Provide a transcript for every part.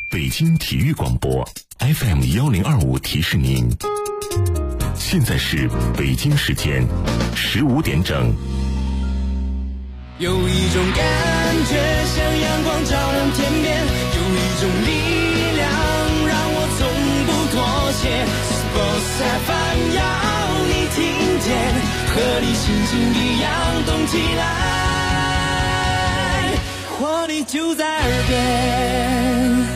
北京体育广播 FM1025提示您，现在是北京时间15点整。 有一种感觉像阳光照亮天边，有一种力量让我从不妥协。Sports FM 要你听见，和你心情一样动起来，活力就在耳边。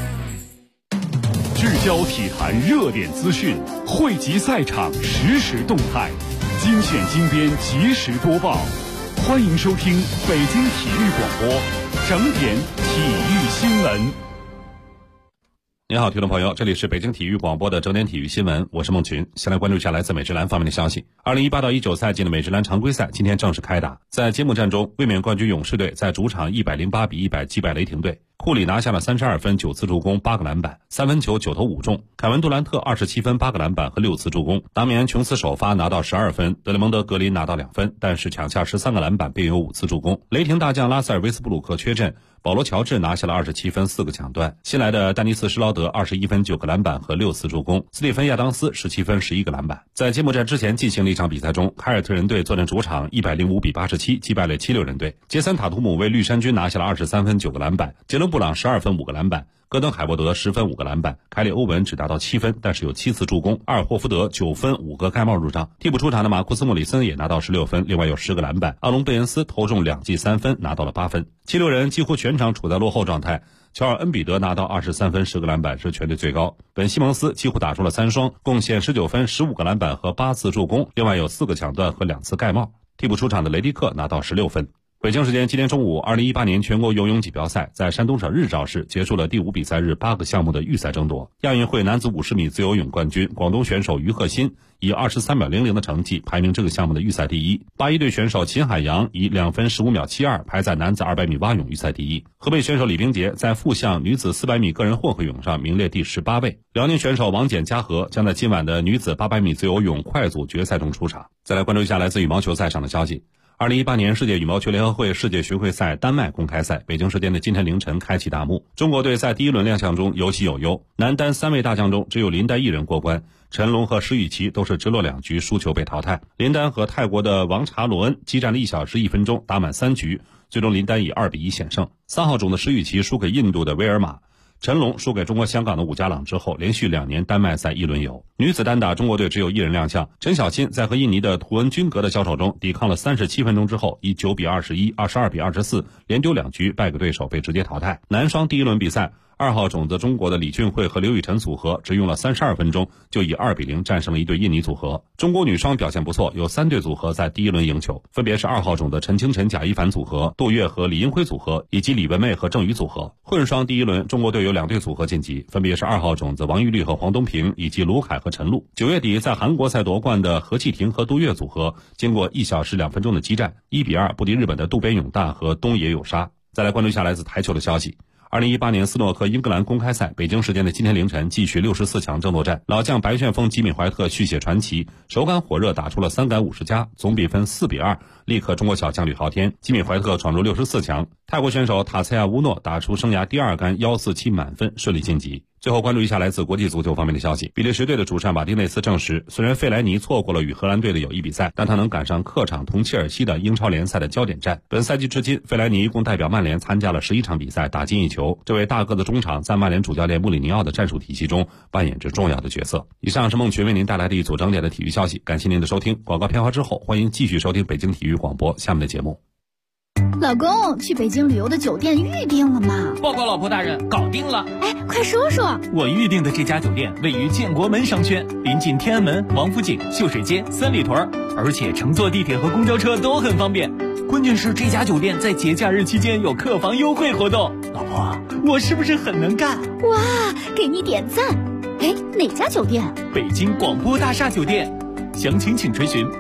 聚焦体坛热点资讯，汇集赛场实时动态，精选精编及时播报。欢迎收听北京体育广播整点体育新闻。 您好，听众朋友，这里是北京体育广播的整点体育新闻，我是孟群。先来关注一下来自美职篮方面的消息。2018到19赛季的美职篮常规赛今天正式开打，在揭幕战中，卫冕冠军勇士队在主场108比100击败雷霆队。库里拿下了32分、9次助攻、8个篮板，三分球9投5中。凯文杜兰特27分、8个篮板和6次助攻。达米安琼斯首发拿到12分，德雷蒙德格林拿到2分，但是抢下13个篮板并有5次助攻。雷霆大将拉塞尔·威斯布鲁克缺阵，保罗·乔治拿下了27分、4个抢断。新来的丹尼斯·施劳德21分、9个篮板和6次助攻。斯蒂芬·亚当斯17分、11个篮板。在揭幕战之前进行的一场比赛中，凯尔特人队坐镇主场105比87击败了76人队。杰森·塔图姆为绿衫军拿下了23分、9个篮板。杰伦·布朗12分、5个篮板。戈登·海沃德10分、5个篮板。凯里·欧文只达到7分，但是有7次助攻。阿尔霍福德9分、5个盖帽入账。替补出场的马库斯·莫里森也拿到16分，另外有10个篮板。阿隆·贝恩斯投中2记3分，拿到了8分。76人几乎全场处在落后状态。乔尔·恩比德拿到23分、10个篮板，是全队最高。本·西蒙斯几乎打出了3双，贡献19分、15个篮板和8次助攻，另外有4个抢断和2次盖帽。替补出场的雷迪克拿到16分。北京时间今天中午，2018年全国游泳锦标赛在山东省日照市结束了第5比赛日8个项目的预赛争夺。亚运会男子50米自由泳冠军广东选手于鹤新以23秒00的成绩排名这个项目的预赛第一。81队选手秦海洋以2分15秒72排在男子200米蛙泳预赛第一。河北选手李冰洁在复项女子400米个人混合泳上名列第18位。辽宁选手王简嘉禾将在今晚的女子800米自由泳快组决赛中出场。再来关注一下来自羽毛球赛上的消息。2018年世界羽毛球联合会世界巡回赛丹麦公开赛北京时间的今天凌晨开启大幕。中国队在第一轮亮相中有喜有忧，男单3位大将中只有林丹一人过关，陈龙和石宇奇都是直落2局输球被淘汰。林丹和泰国的王查罗恩激战了1小时1分钟，打满3局，最终林丹以2比1险胜。3号种的石宇奇输给印度的威尔马，陈龙输给中国香港的伍家朗之后，连续2年丹麦赛一轮游。女子单打中国队只有1人亮相，陈小欣在和印尼的图恩均格的交手中抵抗了37分钟之后，以9比21、22比24连丢2局败给对手，被直接淘汰。男双第一轮比赛，2号种子中国的李俊慧和刘雨辰组合只用了32分钟就以2比0战胜了一对印尼组合。中国女双表现不错，有3对组合在第一轮赢球，分别是2号种的陈清晨贾一凡组合、杜月和李英辉组合以及李文媚和郑宇组合。混双第一轮中国队有2对组合晋级，分别是2号种子王玉丽和黄东平以及卢凯和陈露。9月底在韩国赛夺冠的何继婷和杜月组合经过1小时2分钟的激战，1比2不敌日本的渡边勇大和东野有沙。再来关注一下来自台球的消息。2018年斯诺克英格兰公开赛北京时间的今天凌晨继续64强争夺战，老将白旋风吉米怀特续写传奇，手感火热打出了3杆50加，总比分4比2力克中国小将吕昊天。吉米怀特闯入64强，泰国选手塔塞亚乌诺打出生涯第2杆147满分，顺利晋级。最后关注一下来自国际足球方面的消息。比利时队的主帅马丁内斯证实，虽然费莱尼错过了与荷兰队的友谊比赛，但他能赶上客场同切尔西的英超联赛的焦点战。本赛季至今，费莱尼一共代表曼联参加了11场比赛，打进1球。这位大个子中场在曼联主教练穆里尼奥的战术体系中扮演着重要的角色。以上是孟群为您带来的一组整点的体育消息，感谢您的收听。广告片花之后，欢迎继续收听北京体育广播下面的节目。 老公，去北京旅游的酒店预定了吗？ 报告老婆大人，搞定了。 哎，快说说。 我预定的这家酒店位于建国门商圈，临近天安门、王府井、秀水街、三里屯，而且乘坐地铁和公交车都很方便。关键是这家酒店在节假日期间有客房优惠活动。老婆，我是不是很能干？ 哇，给你点赞。哎，哪家酒店？ 北京广播大厦酒店。详情请垂询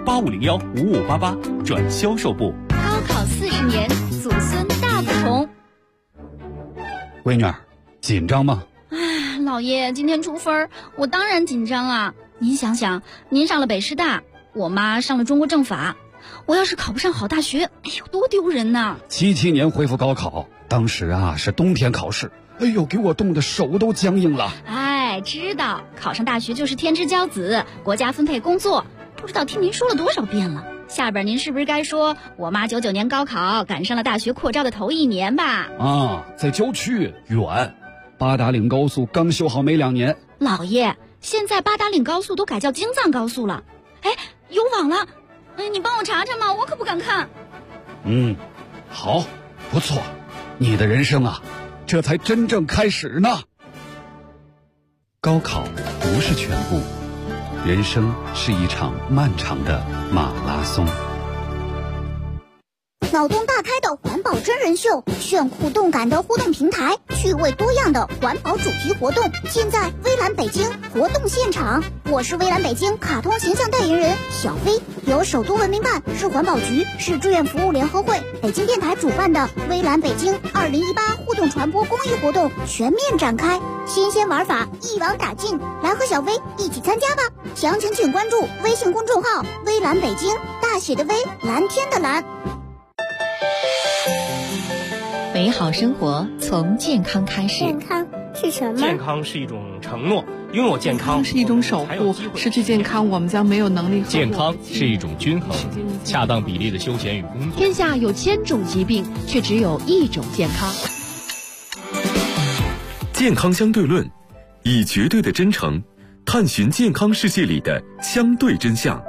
8501-5588转销售部。 高考40年，祖孙大不同。 闺女儿，紧张吗？ 哎，老爷，今天出分，我当然紧张啊。您想想，您上了北师大，我妈上了中国政法，我要是考不上好大学，哎呦，多丢人呐！ 77年恢复高考，当时啊是冬天考试， 哎呦，给我冻得手都僵硬了。 哎，知道考上大学就是天之骄子，国家分配工作，不知道听您说了多少遍了。下边您是不是该说我妈99年高考赶上了大学扩招的头1年吧？ 啊，在郊区远，八达岭高速刚修好没2年。 老爷，现在八达岭高速都改叫京藏高速了。哎，有网了，你帮我查查嘛，我可不敢看。 好，不错，你的人生啊，这才真正开始呢。高考不是全部，人生是一场漫长的马拉松。 脑洞大开的环保真人秀，炫酷动感的互动平台，趣味多样的环保主题活动，尽在微蓝北京活动现场。我是微蓝北京卡通形象代言人小飞，由首都文明办、市环保局、市志愿服务联合会、北京电台主办的微蓝北京2018互动传播公益活动全面展开，新鲜玩法一网打尽，来和小飞一起参加吧！详情请关注微信公众号微蓝北京，大写的微，蓝天的蓝。 美好生活从健康开始。 健康是什么？ 健康是一种承诺，拥有健康是一种守护，失去健康我们将没有能力。 健康是一种均衡，恰当比例的休闲与工作。 天下有1000种疾病，却只有1种健康。 健康相对论，以绝对的真诚探寻健康世界里的相对真相。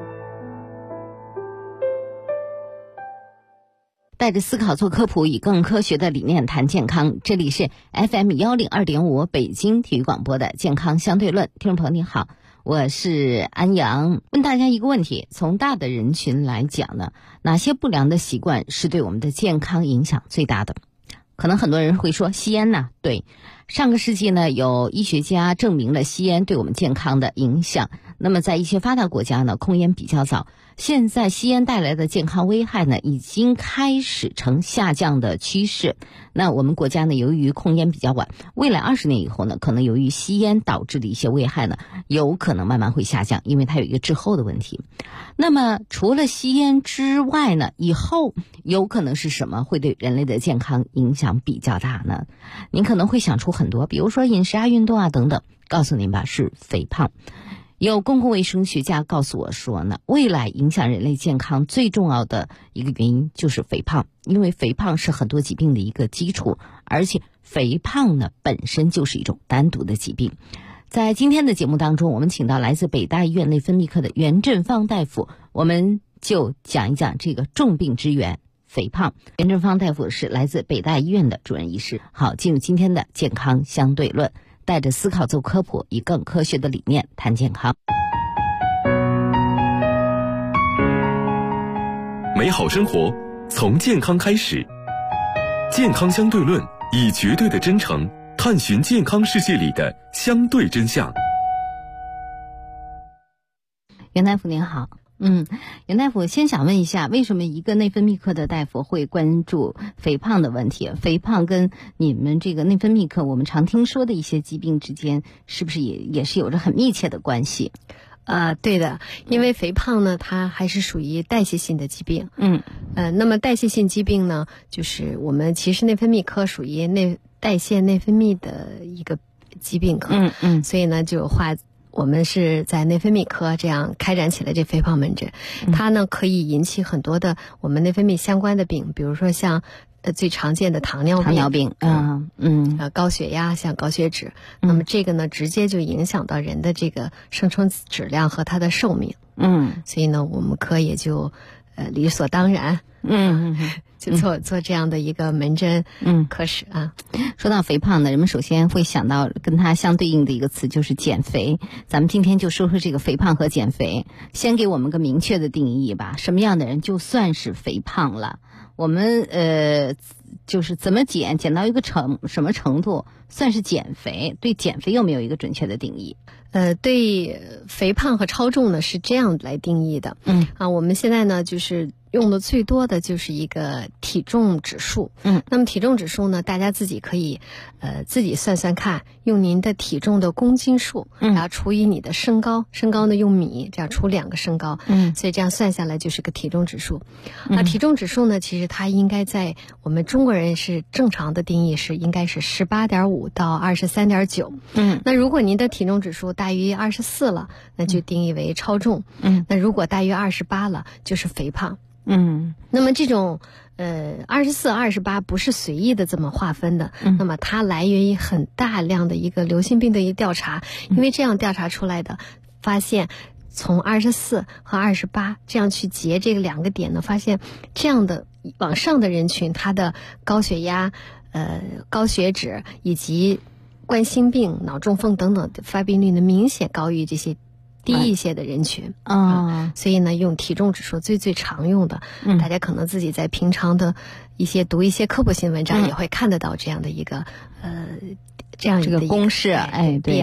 带着思考做科普，以更科学的理念谈健康。这里是 FM102.5 北京体育广播的健康相对论。听众朋友你好，我是安阳。问大家一个问题，从大的人群来讲呢，哪些不良的习惯是对我们的健康影响最大的？可能很多人会说吸烟呢，对，上个世纪呢，有医学家证明了吸烟对我们健康的影响。那么在一些发达国家呢，控烟比较早，现在吸烟带来的健康危害呢，已经开始呈下降的趋势。那我们国家呢，由于控烟比较晚，未来20年以后呢，可能由于吸烟导致的一些危害呢，有可能慢慢会下降，因为它有一个滞后的问题。那么除了吸烟之外呢，以后有可能是什么会对人类的健康影响比较大呢？您可能会想出很多，比如说饮食啊、运动啊等等。告诉您吧，是肥胖。有公共卫生学家告诉我说呢，未来影响人类健康最重要的一个原因就是肥胖，因为肥胖是很多疾病的一个基础，而且肥胖呢本身就是一种单独的疾病。在今天的节目当中，我们请到来自北大医院内分泌科的袁振芳大夫，我们就讲一讲这个重病之源肥胖。袁振芳大夫是来自北大医院的主任医师。好，进入今天的健康相对论，带着思考做科普，以更科学的理念谈健康。 美好生活从健康开始，健康相对论，以绝对的真诚探寻健康世界里的相对真相。 袁大夫您好。袁大夫，先想问一下，为什么一个内分泌科的大夫会关注肥胖的问题？肥胖跟你们这个内分泌科我们常听说的一些疾病之间，是不是也是有着很密切的关系？ 对的，因为肥胖呢，它还是属于代谢性的疾病。那么代谢性疾病呢，就是我们其实内分泌科属于代谢内分泌的一个疾病科。所以呢，我们是在内分泌科这样开展起来这肥胖门诊，它呢可以引起很多的我们内分泌相关的病，比如说像最常见的糖尿病，高血压，像高血脂。那么这个呢直接就影响到人的这个生存质量和他的寿命。所以呢我们科也就理所当然就做这样的一个门诊科室啊。 说到肥胖呢，人们首先会想到跟它相对应的一个词就是减肥。咱们今天就说说这个肥胖和减肥，先给我们个明确的定义吧。什么样的人就算是肥胖了？我们就是怎么减到一个什么程度算是减肥？对减肥有没有一个准确的定义？ 对肥胖和超重呢是这样来定义的。我们现在呢就是用的最多的就是一个体重指数。那么体重指数呢，大家自己可以自己算算看，用您的体重的公斤数，然后除以你的身高，身高呢用米，这样除2个身高，所以这样算下来就是个体重指数。体重指数呢，其实它应该在我们中国人是正常的定义是应该是18.5到23.9。那如果您的体重指数大于24了，那就定义为超重。那如果大于28了，就是肥胖。那么这种24、28不是随意的这么划分的，那么它来源于很大量的一个流行病的一个调查，因为这样调查出来的发现，从24和28这样去结这个2个点呢，发现这样的往上的人群，他的高血压、高血脂以及冠心病、脑中风等等的发病率呢，明显高于这些低一些的人群。所以呢，用体重指数最常用的，大家可能自己在平常的读一些科普新文章也会看得到这样的一个这样这个公式。对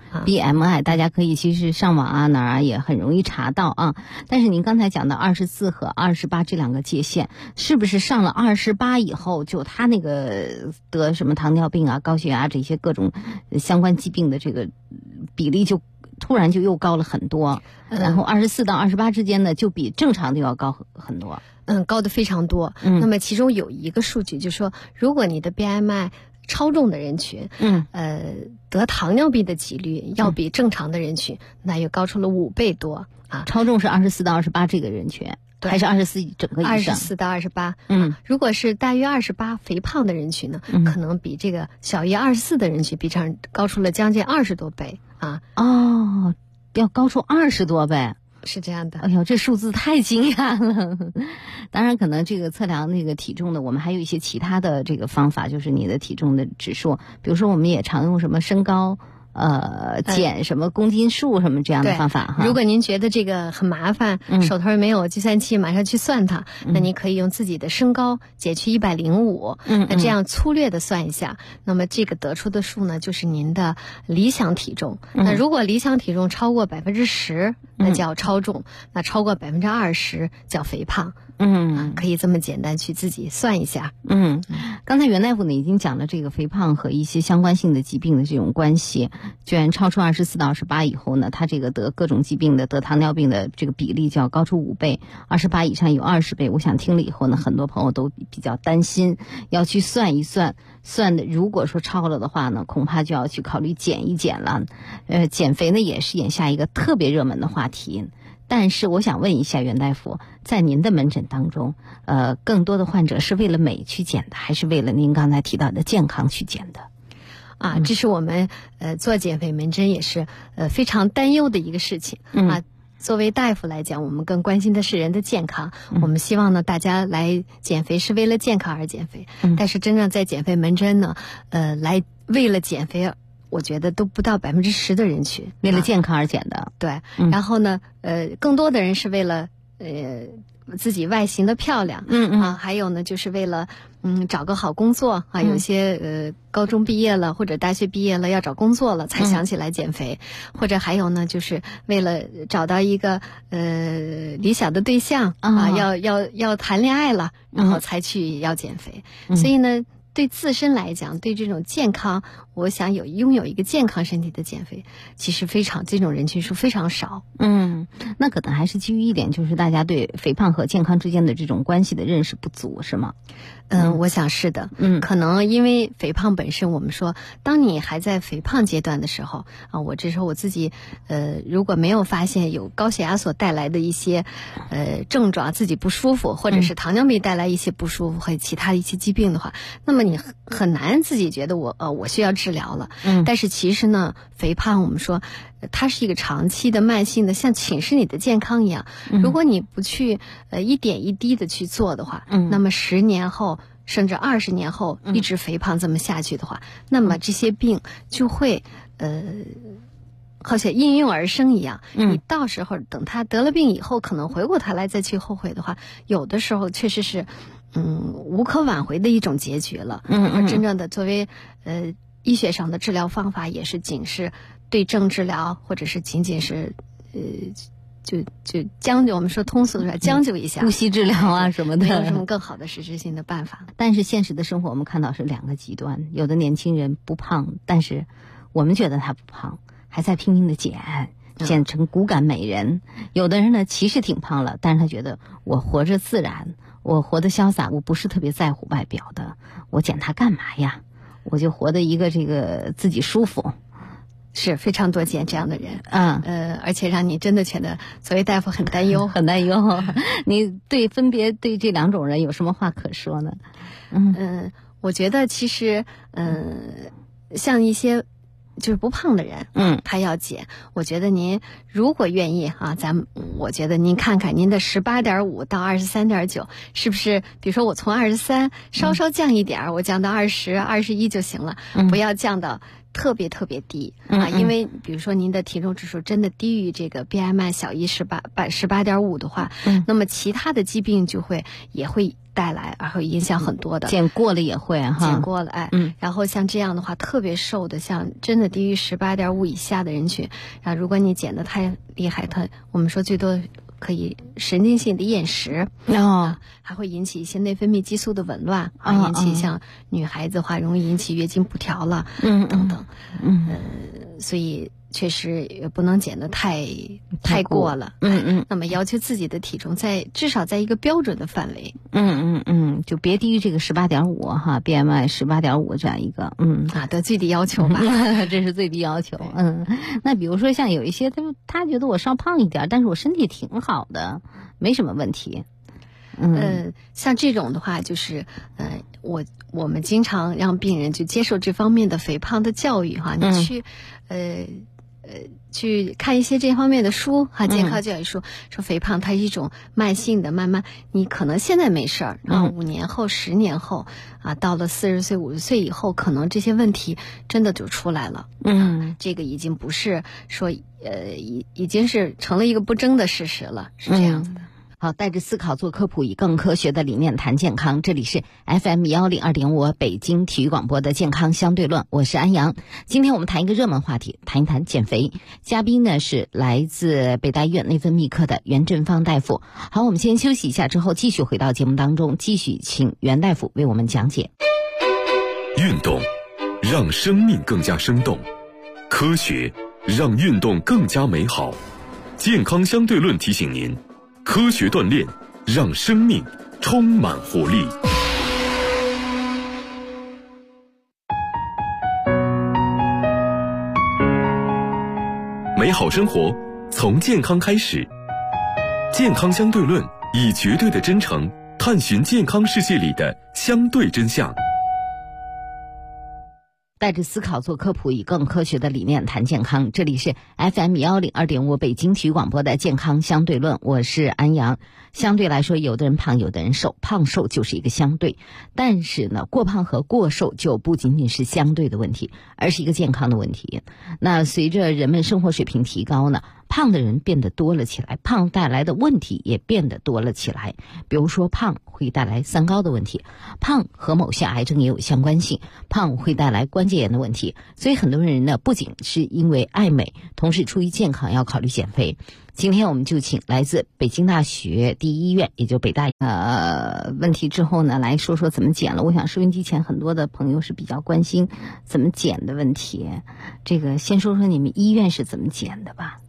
BMI 大家可以其实上网啊哪儿也很容易查到啊。但是您刚才讲的24和28这2个界限，是不是上了28以后，就他那个得什么糖尿病啊、高血压这些各种相关疾病的这个比例就突然就又高了很多，然后24到28之间呢，就比正常的要高很多。 高的非常多。那么其中有一个数据，就是说，如果你的 BMI 超重的人群，得糖尿病的几率要比正常的人群，那又高出了5倍多啊。 超重是24到28这个人群，还是24整个以上 ？24到28。如果是大于28肥胖的人群呢，可能比这个小于24的人群比这样高出了将近20多倍啊。 要高出20多倍。 是这样的。 哎呦，这数字太惊讶了。当然可能这个测量那个体重的，我们还有一些其他的这个方法，就是你的体重的指数，比如说我们也常用什么身高减什么公斤数什么这样的方法哈。 如果您觉得这个很麻烦，手头没有计算器马上去算它，那您可以用自己的身高减去105，那这样粗略的算一下，那么这个得出的数呢，就是您的理想体重。那如果理想体重超过10%，那叫超重；那超过20%叫肥胖。可以这么简单去自己算一下。 刚才袁大夫呢已经讲了这个肥胖和一些相关性的疾病的这种关系，居然超出24到28以后呢，他这个得各种疾病的、得糖尿病的这个比例就要高出5倍，28以上有20倍。我想听了以后呢，很多朋友都比较担心，要去算一算，算的如果说超了的话呢，恐怕就要去考虑减一减了。减肥呢也是眼下一个特别热门的话题。但是我想问一下袁大夫，在您的门诊当中，更多的患者是为了美去减的，还是为了您刚才提到的健康去减的？ 这是我们做减肥门诊也是非常担忧的一个事情啊。作为大夫来讲，我们更关心的是人的健康。我们希望呢，大家来减肥是为了健康而减肥。但是真正在减肥门诊呢，来为了减肥，我觉得都不到10%的人群为了健康而减的。 对，然后呢，更多的人是为了自己外形的漂亮，还有呢，就是为了找个好工作啊。有些高中毕业了或者大学毕业了要找工作了才想起来减肥，或者还有呢，就是为了找到一个理想的对象啊，要谈恋爱了，然后才去要减肥。所以呢，对自身来讲，对这种健康，我想拥有一个健康身体的减肥，其实这种人群数非常少。 那可能还是基于一点，就是大家对肥胖和健康之间的这种关系的认识不足，是吗？ 我想是的。可能因为肥胖本身，我们说，当你还在肥胖阶段的时候啊，这时候我自己如果没有发现有高血压所带来的一些症状，自己不舒服，或者是糖尿病带来一些不舒服和其他的一些疾病的话，那么你很难自己觉得我需要治疗了。但是其实呢，肥胖我们说它是一个长期的慢性的，像侵蚀你的健康一样。如果你不去一点一滴的去做的话，那么10年后甚至20年后一直肥胖这么下去的话，那么这些病就会好像应运而生一样。你到时候等他得了病以后，可能回过头来再去后悔的话，有的时候确实是无可挽回的一种结局了。而真正的作为医学上的治疗方法，也是仅是对症治疗，或者是仅仅是将就，我们说通俗的说将就一下， 呼吸治疗啊什么的， 没有什么更好的实质性的办法。 但是现实的生活我们看到是两个极端，有的年轻人不胖，但是我们觉得他不胖，还在拼命的减成骨感美人。有的人呢其实挺胖了，但是他觉得我活着自然，我活得潇洒，我不是特别在乎外表的，我减它干嘛呀？我就活得一个这个自己舒服。 是非常多见这样的人，而且让你真的觉得作为大夫很担忧， 很担忧。你分别对这两种人有什么话可说呢？ 我觉得其实，像一些就是不胖的人，他要减，我觉得您如果愿意啊，我觉得您看看您的18.5到23.9，是不是？比如说我从23稍稍降一点，我降到20、21就行了，不要降到特别特别低啊，因为比如说您的体重指数真的低于这个 BMI 小于18.5的话，那么其他的疾病也会带来，而会影响很多的。 减过了也会哈， 减过了然后像这样的话，特别瘦的，像真的低于18.5以下的人群，然后如果你减得太厉害，我们说最多可以神经性的厌食，还会引起一些内分泌激素的紊乱，引起像女孩子的话容易引起月经不调了，等等，所以确实也不能减得太过了，那么要求自己的体重至少在一个标准的范围， 就别低于这个18.5哈 ，BMI 18.5这样一个， 的最低要求吧， 这是最低要求，那比如说像有一些他觉得我稍胖一点，但是我身体挺好的，没什么问题。 像这种的话，就是我们经常让病人去接受这方面的肥胖的教育哈，你去看一些这方面的书哈，健康教育书，说肥胖它是一种慢性的，慢慢你可能现在没事儿，然后5年后、10年后到了40岁、50岁以后，可能这些问题真的就出来了。这个已经不是说已经是成了一个不争的事实了，是这样子的。 好，带着思考做科普，以更科学的理念谈健康。这里是 FM 102.5北京体育广播的健康相对论，我是安阳。今天我们谈一个热门话题，谈一谈减肥。嘉宾呢是来自北大医院内分泌科的袁振芳大夫。好，我们先休息一下，之后继续回到节目当中，继续请袁大夫为我们讲解。 运动让生命更加生动，科学让运动更加美好。健康相对论提醒您，科学锻炼让生命充满活力。美好生活从健康开始，健康相对论以绝对的真诚探寻健康世界里的相对真相。 带着思考做科普，以更科学的理念谈健康。这里是 FM 102.5北京体育广播的健康相对论，我是安阳。相对来说，有的人胖，有的人瘦，胖瘦就是一个相对。但是呢，过胖和过瘦就不仅仅是相对的问题，而是一个健康的问题。那随着人们生活水平提高呢，胖的人变得多了起来，胖带来的问题也变得多了起来。比如说，胖会带来三高的问题，胖和某些癌症也有相关性，胖会带来关节炎的问题。所以很多人呢，不仅是因为爱美，同时出于健康要考虑减肥。今天我们就请来自北京大学第一医院，也就北大问题之后呢，来说说怎么减了。我想收音机前很多的朋友是比较关心怎么减的问题。这个先说说你们医院是怎么减的吧。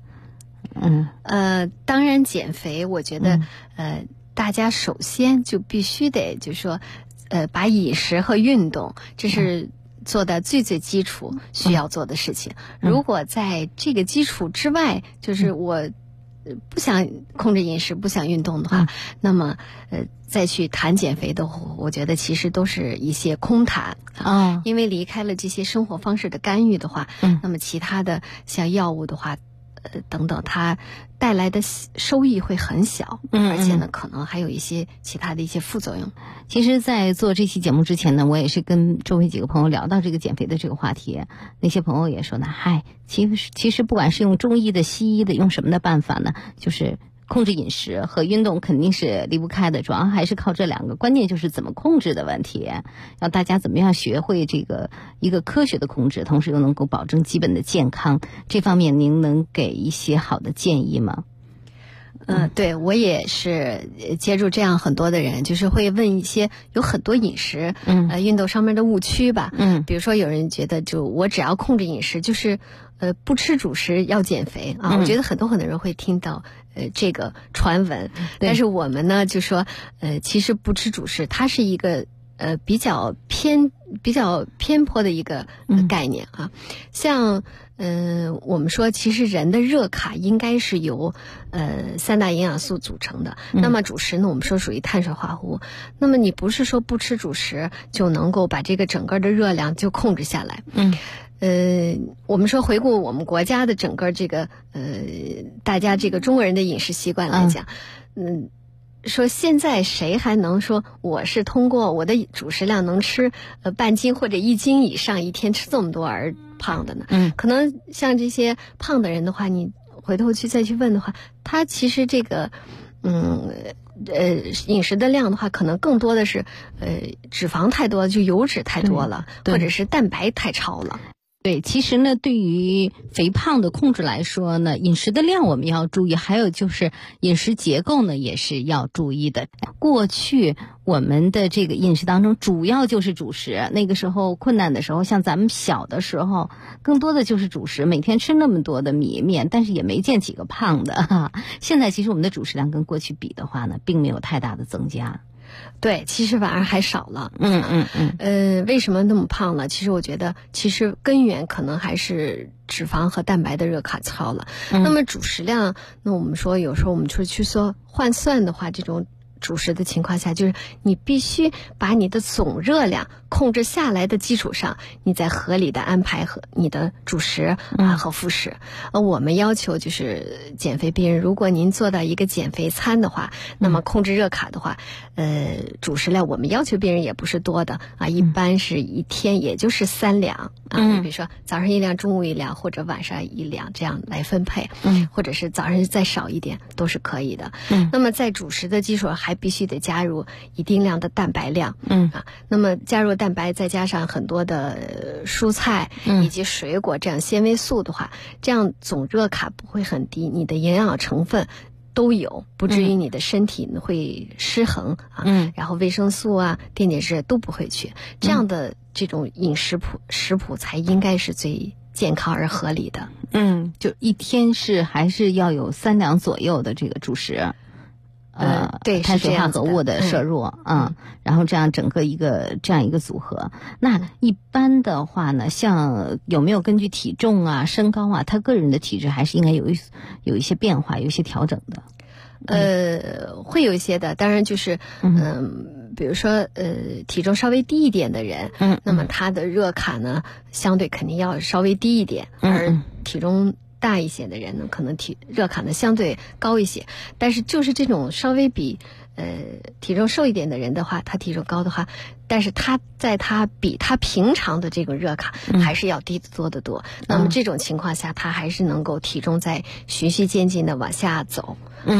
当然减肥，我觉得大家首先就必须得就是说把饮食和运动，这是做的最基础需要做的事情。如果在这个基础之外，就是我不想控制饮食，不想运动的话，那么再去谈减肥的话，我觉得其实都是一些空谈因为离开了这些生活方式的干预的话，那么其他的像药物的话等等，它带来的收益会很小，而且呢，可能还有一些其他的一些副作用。 其实，在做这期节目之前呢，我也是跟周围几个朋友聊到这个减肥的这个话题，那些朋友也说呢，其实不管是用中医的、西医的，用什么的办法呢，就是控制饮食和运动肯定是离不开的，主要还是靠这两个，关键就是怎么控制的问题，要大家怎么样学会这个一个科学的控制，同时又能够保证基本的健康，这方面您能给一些好的建议吗？ 对，我也是接触这样很多的人，就是会问一些有很多饮食运动上面的误区吧。比如说有人觉得就我只要控制饮食，就是不吃主食要减肥啊。我觉得很多人会听到这个传闻，但是我们呢就说其实不吃主食它是一个比较偏颇的一个概念啊。像我们说其实人的热卡应该是由3大营养素组成的，那么主食呢我们说属于碳水化合物，那么你不是说不吃主食就能够把这个整个的热量就控制下来。我们说回顾我们国家的整个这个大家这个中国人的饮食习惯来讲，说现在谁还能说我是通过我的主食量能吃半斤或者1斤以上，一天吃这么多而胖的呢？可能像这些胖的人的话，你回头再去问的话，他其实这个饮食的量的话，可能更多的是脂肪太多，就油脂太多了，或者是蛋白太超了。 对，其实呢，对于肥胖的控制来说呢，饮食的量我们要注意，还有就是饮食结构呢也是要注意的。过去我们的这个饮食当中主要就是主食，那个时候困难的时候，像咱们小的时候更多的就是主食，每天吃那么多的米面，但是也没见几个胖的哈。现在其实我们的主食量跟过去比的话呢，并没有太大的增加。 对，其实反而还少了。为什么那么胖了？其实我觉得，其实根源可能还是脂肪和蛋白的热卡超了。那么主食量，那我们说有时候我们去说换算的话，这种主食的情况下，就是你必须把你的总热量控制下来的基础上，你再合理的安排和你的主食和副食。我们要求就是减肥病人，如果您做到一个减肥餐的话，那么控制热卡的话，主食量我们要求病人也不是多的啊，一般是一天也就是3两啊，比如说早上1两，中午1两，或者晚上1两，这样来分配，或者是早上再少一点都是可以的。那么在主食的基础上还必须得加入一定量的蛋白量，那么加入蛋白再加上很多的蔬菜以及水果这样纤维素的话，这样总热卡不会很低，你的营养成分都有，不至于你的身体会失衡然后维生素啊、电解质都不会缺，这样的这种饮食食谱才应该是最健康而合理的。 就一天还是要有3两左右的这个主食。 对， 碳水化合物的摄入然后这样整个这样一个组合。那一般的话呢，像有没有根据体重啊、身高啊，他个人的体质还是应该有一些变化、有一些调整的？ 会有一些的，当然就是比如说体重稍微低一点的人，那么他的热卡呢相对肯定要稍微低一点，而体重大一些的人呢，可能热卡呢相对高一些，但是就是这种稍微比体重瘦一点的人的话，他体重高的话，但是他比他平常的这个热卡还是要低得多得多。那么这种情况下，他还是能够体重在循序渐进的往下走。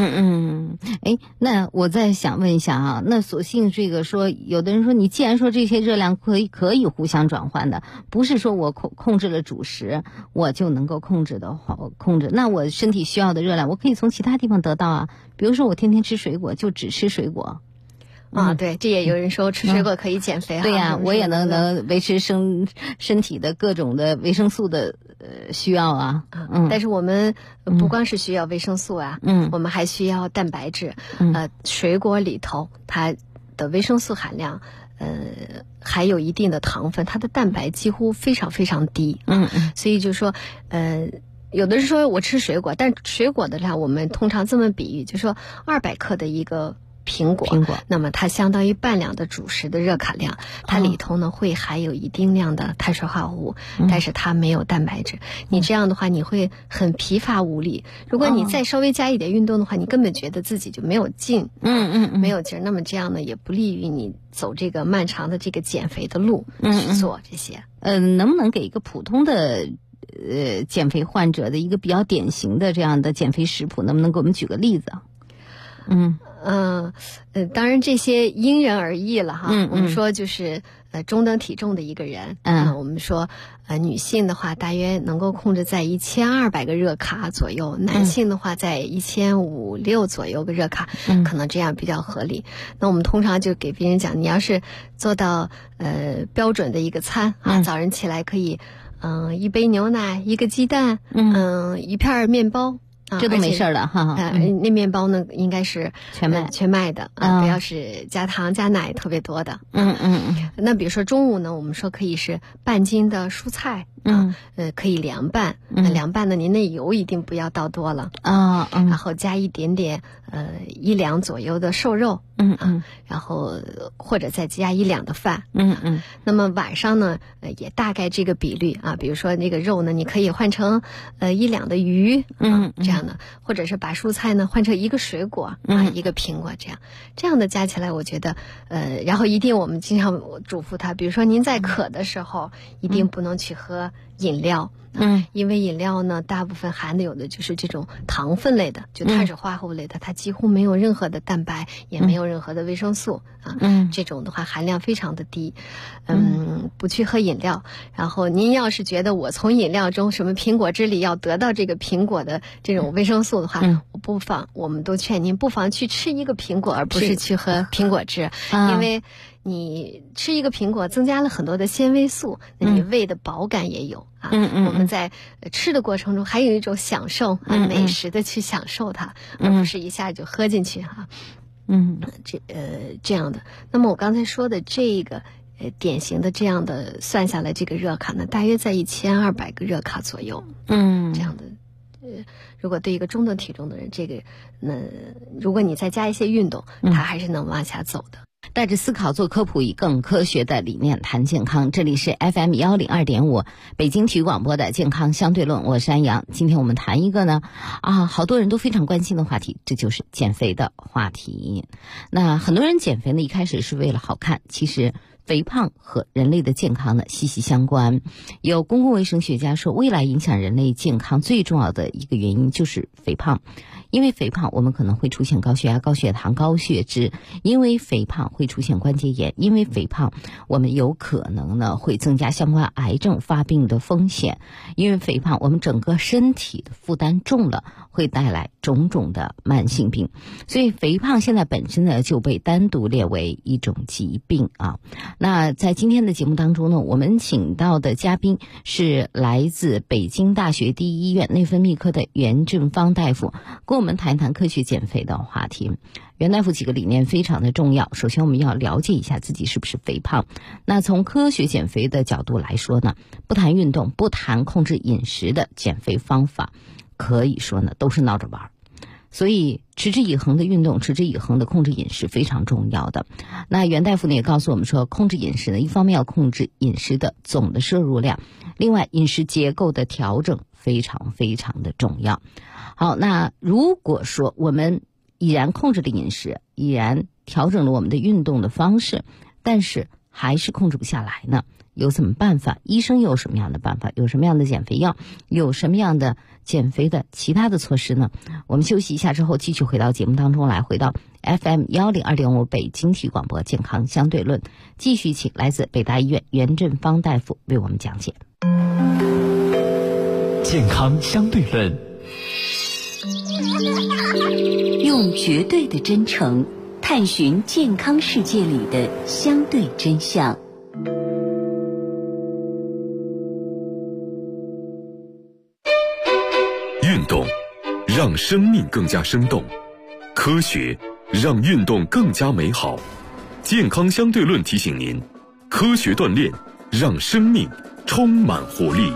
那我再想问一下啊，那索性这个说，有的人说，你既然说这些热量可以互相转换的，不是说我控制了主食我就能够控制，那我身体需要的热量我可以从其他地方得到啊，比如说我天天吃水果，就只吃水果。 对，这也有人说吃水果可不减肥。 对呀，我也能维持身体的各种的维生素的需要啊。 但是我们不光是需要维生素啊，我们还需要蛋白质。水果里头它的维生素含量还有一定的糖分，它的蛋白几乎非常非常低。所以就说有的人说我吃水果，但水果的量我们通常这么比喻，就说200克的一个苹果，那么它相当于半两的主食的热卡量，它里头呢会含有一定量的碳水化合物，但是它没有蛋白质。你这样的话，你会很疲乏无力。如果你再稍微加一点运动的话，你根本觉得自己就没有劲，没有劲。那么这样呢，也不利于你走这个漫长的这个减肥的路去做这些。 能不能给一个普通的减肥患者的一个比较典型的这样的减肥食谱，能不能给我们举个例子啊？ 当然这些因人而异了哈。我们说就是中等体重的一个人，我们说女性的话大约能够控制在1200个热卡左右，男性的话在1500-1600左右个热卡，可能这样比较合理。那我们通常就给别人讲，你要是做到标准的一个餐啊，早晨起来可以一杯牛奶，一个鸡蛋，一片面包。 这都没事了哈。 那面包呢，应该是全麦的不要是加糖加奶特别多的。那比如说中午呢，我们说可以是半斤的蔬菜可以凉拌。凉拌呢，您那油一定不要倒多了然后加一点点1两左右的瘦肉。然后或者再加1两的饭。那么晚上呢，也大概这个比率啊，比如说那个肉呢，你可以换成1两的鱼这样的，或者是把蔬菜呢换成一个水果一个苹果，这样的加起来，我觉得然后一定我们经常嘱咐他，比如说您在渴的时候，一定不能去喝饮料。因为饮料呢，大部分含的有的就是这种糖分类的，就碳水化合物类的，它几乎没有任何的蛋白，也没有任何的维生素这种的话含量非常的低。不去喝饮料。然后您要是觉得我从饮料中什么苹果汁里要得到这个苹果的这种维生素的话，我们都劝您不妨去吃一个苹果，而不是去喝苹果汁。因为你吃一个苹果增加了很多的纤维素，那你胃的饱感也有我们在吃的过程中还有一种享受美食的去享受它，而不是一下就喝进去这样的。那么我刚才说的这个典型的这样的算下来，这个热卡呢，大约在1200个热卡左右。这样的如果对一个中等体重的人，如果你再加一些运动，他还是能往下走的。 带着思考做科普，以更科学的理念谈健康。这里是 FM 102.5北京体育广播的健康相对论，我是安阳。今天我们谈一个呢好多人都非常关心的话题，这就是减肥的话题。那很多人减肥呢，一开始是为了好看，其实肥胖和人类的健康呢息息相关。有公共卫生学家说，未来影响人类健康最重要的一个原因就是肥胖。因为肥胖，我们可能会出现高血压、高血糖、高血脂；因为肥胖会出现关节炎；因为肥胖，我们有可能呢会增加相关癌症发病的风险；因为肥胖，我们整个身体的负担重了，会带来种种的慢性病。所以肥胖现在本身呢就被单独列为一种疾病那在今天的节目当中呢，我们请到的嘉宾是来自北京大学第一医院内分泌科的袁振芳大夫，跟我们谈一谈科学减肥的话题。袁大夫几个理念非常的重要，首先我们要了解一下自己是不是肥胖。那从科学减肥的角度来说呢，不谈运动，不谈控制饮食的减肥方法，可以说呢都是闹着玩。所以持之以恒的运动，持之以恒的控制饮食非常重要的。那袁大夫呢也告诉我们说，控制饮食呢，一方面要控制饮食的总的摄入量，另外饮食结构的调整非常非常的重要。好，那如果说我们已然控制了饮食，已然调整了我们的运动的方式，但是还是控制不下来呢，有什么办法？医生有什么样的办法？有什么样的减肥药？有什么样的减肥的其他的措施呢？我们休息一下之后，继续回到节目当中来，回到 FM 102.5北京体育广播健康相对论，继续请来自北大医院袁振芳大夫为我们讲解健康相对论。 用绝对的真诚探寻健康世界里的相对真相。 运动让生命更加生动，科学让运动更加美好。健康相对论提醒您，科学锻炼让生命充满活力。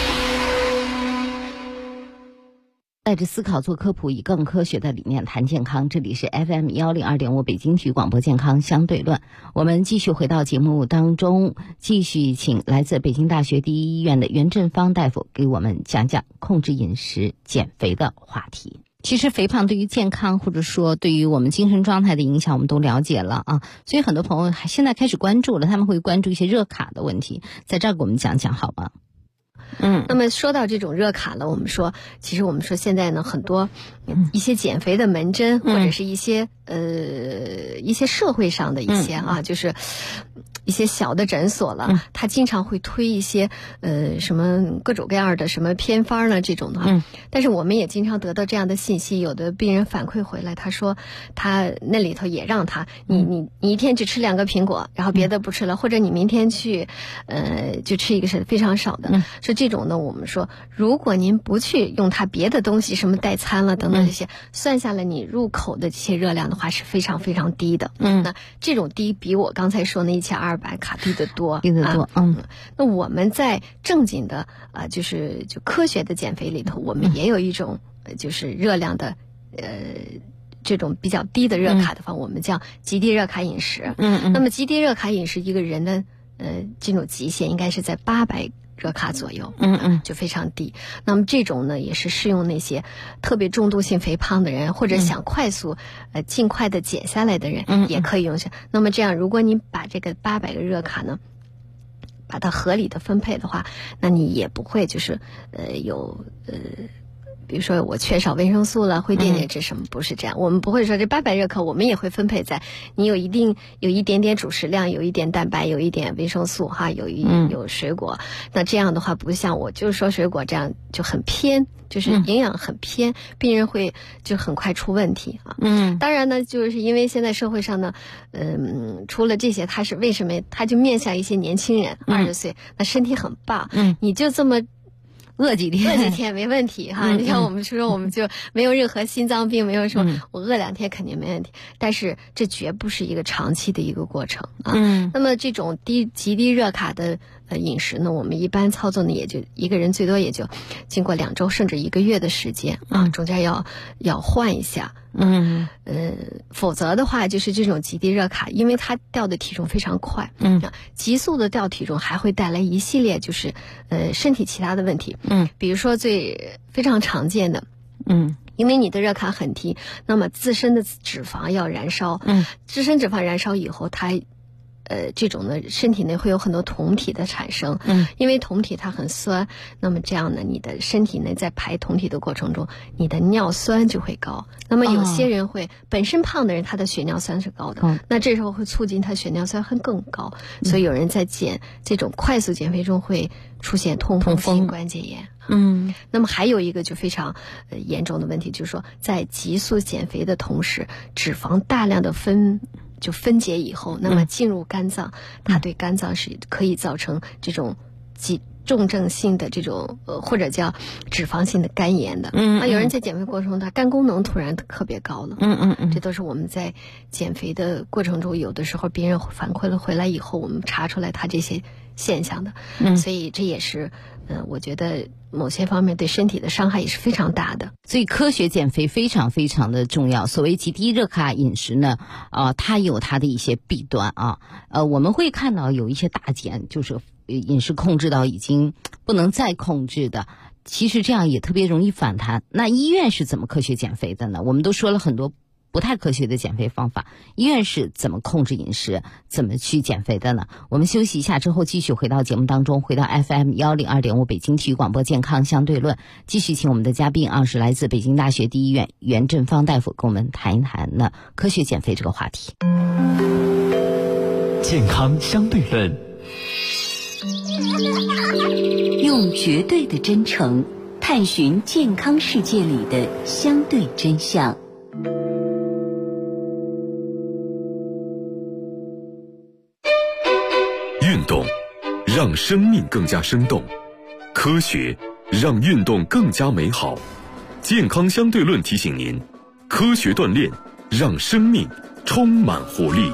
带着思考做科普，以更科学的理念谈健康。这里是 FM 102.5北京体育广播健康相对论。我们继续回到节目当中，继续请来自北京大学第一医院的袁振芳大夫给我们讲讲控制饮食、减肥的话题。其实肥胖对于健康或者说对于我们精神状态的影响我们都了解了所以很多朋友现在开始关注了，他们会关注一些热卡的问题，在这儿给我们讲讲好吗？ 那么说到这种热卡呢，其实我们说现在呢，很多一些减肥的门诊，或者是一些社会上的一些就是一些小的诊所了，他经常会推一些什么各种各样的什么偏方呢这种的。但是我们也经常得到这样的信息，有的病人反馈回来，他说他那里头也让他你一天只吃2个苹果，然后别的不吃了，或者你明天去就吃一个是非常少的。说这种呢，我们说如果您不去用它别的东西，什么代餐了等等这些，算下来你入口的这些热量的话是非常非常低的。那这种低比我刚才说那1200卡低得多，那我们在正经的就科学的减肥里头，我们也有一种就是热量的这种比较低的热卡的话，我们叫极低热卡饮食。那么极低热卡饮食一个人的这种极限应该是在800热卡左右，就非常低。那么这种呢，也是适用那些特别中度性肥胖的人，或者想快速尽快的减下来的人，也可以用上。那么这样，如果你把这个800个热卡呢，把它合理的分配的话，那你也不会就是比如说我缺少维生素了，会电解质什么，不是这样。我们不会说这800热卡，我们也会分配在你有一点点主食量，有一点蛋白，有一点维生素有水果。那这样的话，不像我就是说水果这样就很偏，就是营养很偏，病人会就很快出问题啊。当然呢，就是因为现在社会上呢，除了这些，它是为什么它就面向一些年轻人，20岁，那身体很棒，你就这么饿几天没问题哈。你像我们说我们就没有任何心脏病，没有说我饿2天肯定没问题，但是这绝不是一个长期的一个过程啊。那么这种极低热卡的饮食呢，我们一般操作呢，也就一个人最多也就经过2周甚至1个月的时间啊，中间要换一下。否则的话，就是这种极低热卡，因为它掉的体重非常快，急速的掉体重还会带来一系列就是身体其他的问题，比如说非常常见的，因为你的热卡很低，那么自身的脂肪要燃烧，自身脂肪燃烧以后，它这种呢，身体内会有很多酮体的产生，因为酮体它很酸，那么这样呢，你的身体内在排酮体的过程中，你的尿酸就会高。那么有些人会本身胖的人，他的血尿酸是高的，那这时候会促进他血尿酸会更高，所以有人在这种快速减肥中会出现痛风性关节炎。那么还有一个就非常严重的问题，就是说在急速减肥的同时，脂肪大量的分解以后，那么进入肝脏，它对肝脏是可以造成这种重症性的这种或者叫脂肪性的肝炎的。那有人在减肥过程中，他肝功能突然特别高了。这都是我们在减肥的过程中，有的时候别人反馈了回来以后，我们查出来他这些现象的。所以这也是我觉得某些方面对身体的伤害也是非常大的。 所以科学减肥非常非常的重要。所谓极低热卡饮食呢，它有它的一些弊端啊。我们会看到有一些大减，就是饮食控制到已经不能再控制的，其实这样也特别容易反弹。那医院是怎么科学减肥的呢？我们都说了很多不太科学的减肥方法，医院是怎么控制饮食，怎么去减肥的呢？我们休息一下之后，继续回到节目当中，回到 FM102.5 北京体育广播健康相对论，继续请我们的嘉宾是来自北京大学第一医院袁振芳大夫跟我们谈一谈呢科学减肥这个话题。 健康相对论， 用绝对的真诚探寻健康世界里的相对真相。 运动让生命更加生动，科学让运动更加美好。健康相对论提醒您，科学锻炼让生命充满活力。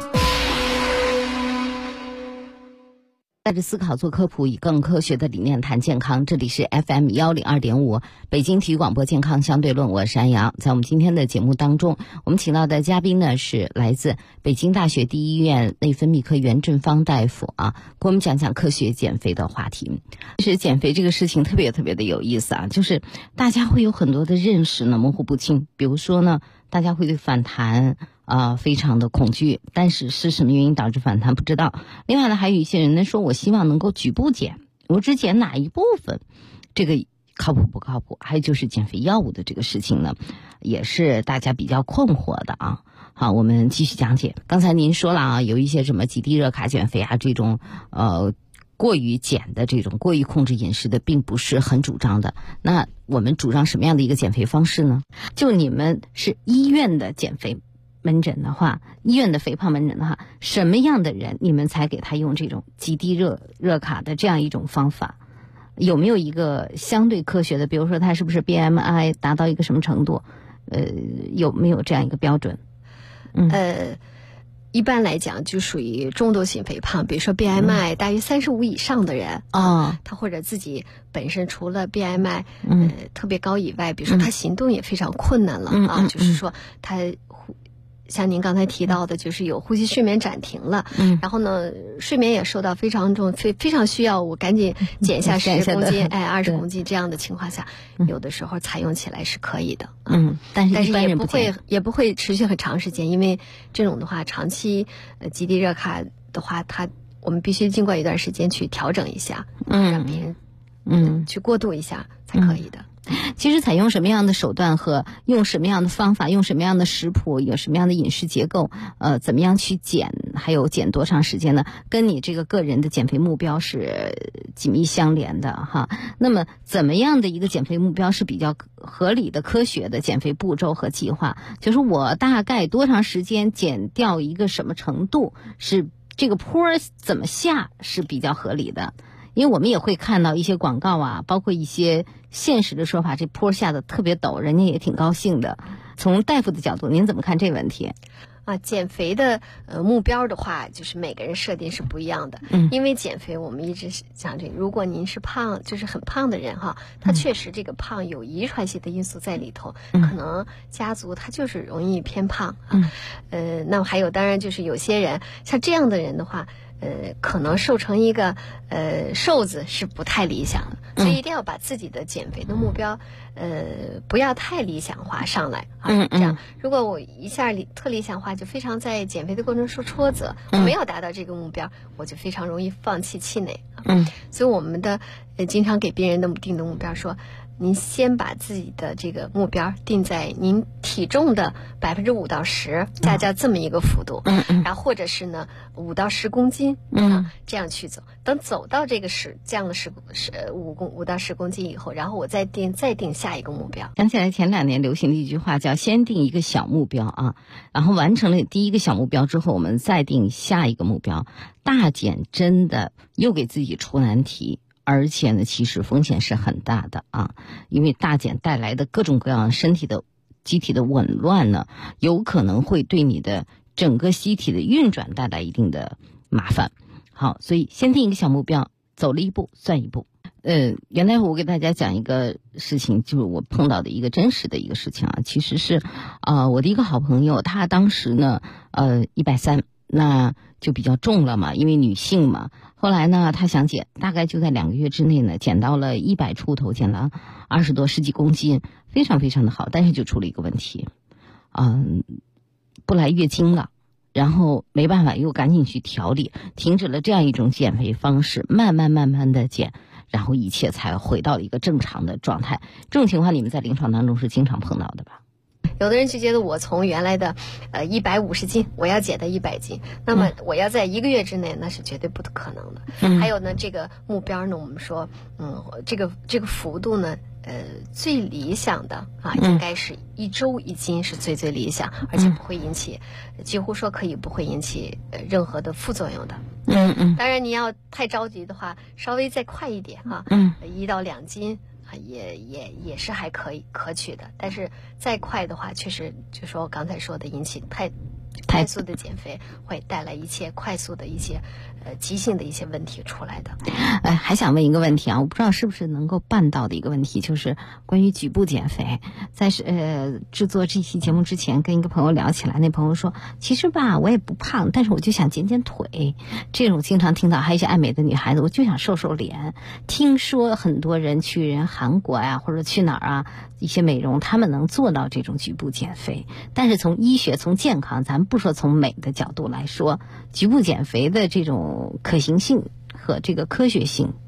带着思考做科普，以更科学的理念谈健康。这里是 FM102.5 北京体育广播健康相对论，我是安阳。在我们今天的节目当中，我们请到的嘉宾呢是来自北京大学第一医院内分泌科袁振芳大夫啊，给我们讲讲科学减肥的话题。其实减肥这个事情特别特别的有意思啊，就是大家会有很多的认识呢模糊不清。比如说呢，大家会对反弹非常的恐惧，但是是什么原因导致反弹不知道。另外呢，还有一些人呢说我希望能够局部减， 我只减哪一部分，这个靠谱不靠谱？还有就是减肥药物的这个事情呢，也是大家比较困惑的啊。好，我们继续讲解。刚才您说了啊，有一些什么极低热卡减肥啊，这种过于减的这种过于控制饮食的，并不是很主张的。那我们主张什么样的一个减肥方式呢？就你们是医院的减肥门诊的话，医院的肥胖门诊的话，什么样的人你们才给他用这种极低热卡的这样一种方法？有没有一个相对科学的，比如说他是不是 BMI 达到一个什么程度？有没有这样一个标准？ 一般来讲就属于中度型肥胖，比如说 BMI 大于35以上的人他或者自己本身除了 BMI 特别高以外，比如说他行动也非常困难了就是说他像您刚才提到的，就是有呼吸睡眠暂停了，然后呢睡眠也受到非常重，非常需要我赶紧减下10公斤20公斤这样的情况下，有的时候采用起来是可以的， 但是也不会持续很长时间，因为这种的话长期极低热卡的话，我们必须经过一段时间去调整一下，让别人去过渡一下才可以的。 其实采用什么样的手段和用什么样的方法，用什么样的食谱，有什么样的饮食结构，怎么样去减，还有减多长时间呢？跟你这个个人的减肥目标是紧密相连的哈。那么怎么样的一个减肥目标是比较合理的、科学的减肥步骤和计划？就是我大概多长时间减掉一个什么程度，是这个坡怎么下是比较合理的？因为我们也会看到一些广告啊，包括一些现实的说法，这坡下的特别陡，人家也挺高兴的。从大夫的角度，您怎么看这个问题？ 减肥的目标的话，就是每个人设定是不一样的。因为减肥我们一直讲这，如果您是胖，就是很胖的人哈，他确实这个胖有遗传性的因素在里头，可能家族他就是容易偏胖那么还有当然就是有些人像这样的人的话，可能瘦成一个瘦子是不太理想的，所以一定要把自己的减肥的目标不要太理想化上来这样如果我一下特理想化，就非常在减肥的过程中受挫折，我没有达到这个目标，我就非常容易放弃气馁所以我们的经常给别人的定的目标说，您先把自己的这个目标定在您体重的5%到10%，加这么一个幅度，然后或者是呢5到10公斤，这样去走。等走到这个这样的5到10公斤以后，然后我再定下一个目标。 想起来前2年流行的一句话叫先定一个小目标啊，然后完成了第一个小目标之后，我们再定下一个目标。大减真的又给自己出难题。而且呢，其实风险是很大的啊，因为大减带来的各种各样身体的机体的紊乱呢，有可能会对你的整个机体的运转带来一定的麻烦。好，所以先定一个小目标，走了一步算一步。袁大夫，我给大家讲一个事情，就是我碰到的一个真实的一个事情啊，其实是我的一个好朋友，她当时呢130，那就比较重了嘛，因为女性嘛。后来呢，她想减，大概就在2个月之内呢，减到了100出头，减了20多10几公斤，非常非常的好。但是就出了一个问题，不来月经了，然后没办法又赶紧去调理，停止了这样一种减肥方式，慢慢的减，然后一切才回到了一个正常的状态。这种情况你们在临床当中是经常碰到的吧？ 有的人就觉得我从原来的150斤，我要减到100斤，那么我要在1个月之内，那是绝对不可能的。还有呢，这个目标呢，我们说，这个幅度呢，最理想的应该是1周1斤是最理想，而且不会引起，几乎说可以不会引起任何的副作用的。当然你要太着急的话，稍微再快一点1到2斤。也是还可取的，但是再快的话，确实就说我刚才说的，引起太快速的减肥，会带来一切快速的一些急性的一些问题出来的。 还想问一个问题啊，我不知道是不是能够办到的一个问题，就是关于局部减肥。在制作这期节目之前，跟一个朋友聊起来，那朋友说，其实吧，我也不胖，但是我就想减腿。这种经常听到，还有一些爱美的女孩子，我就想瘦脸。听说很多人去韩国啊，或者去哪儿啊，一些美容，他们能做到这种局部减肥。但是从医学、从健康，咱们不说从美的角度来说，局部减肥的这种可行性和这个科学性，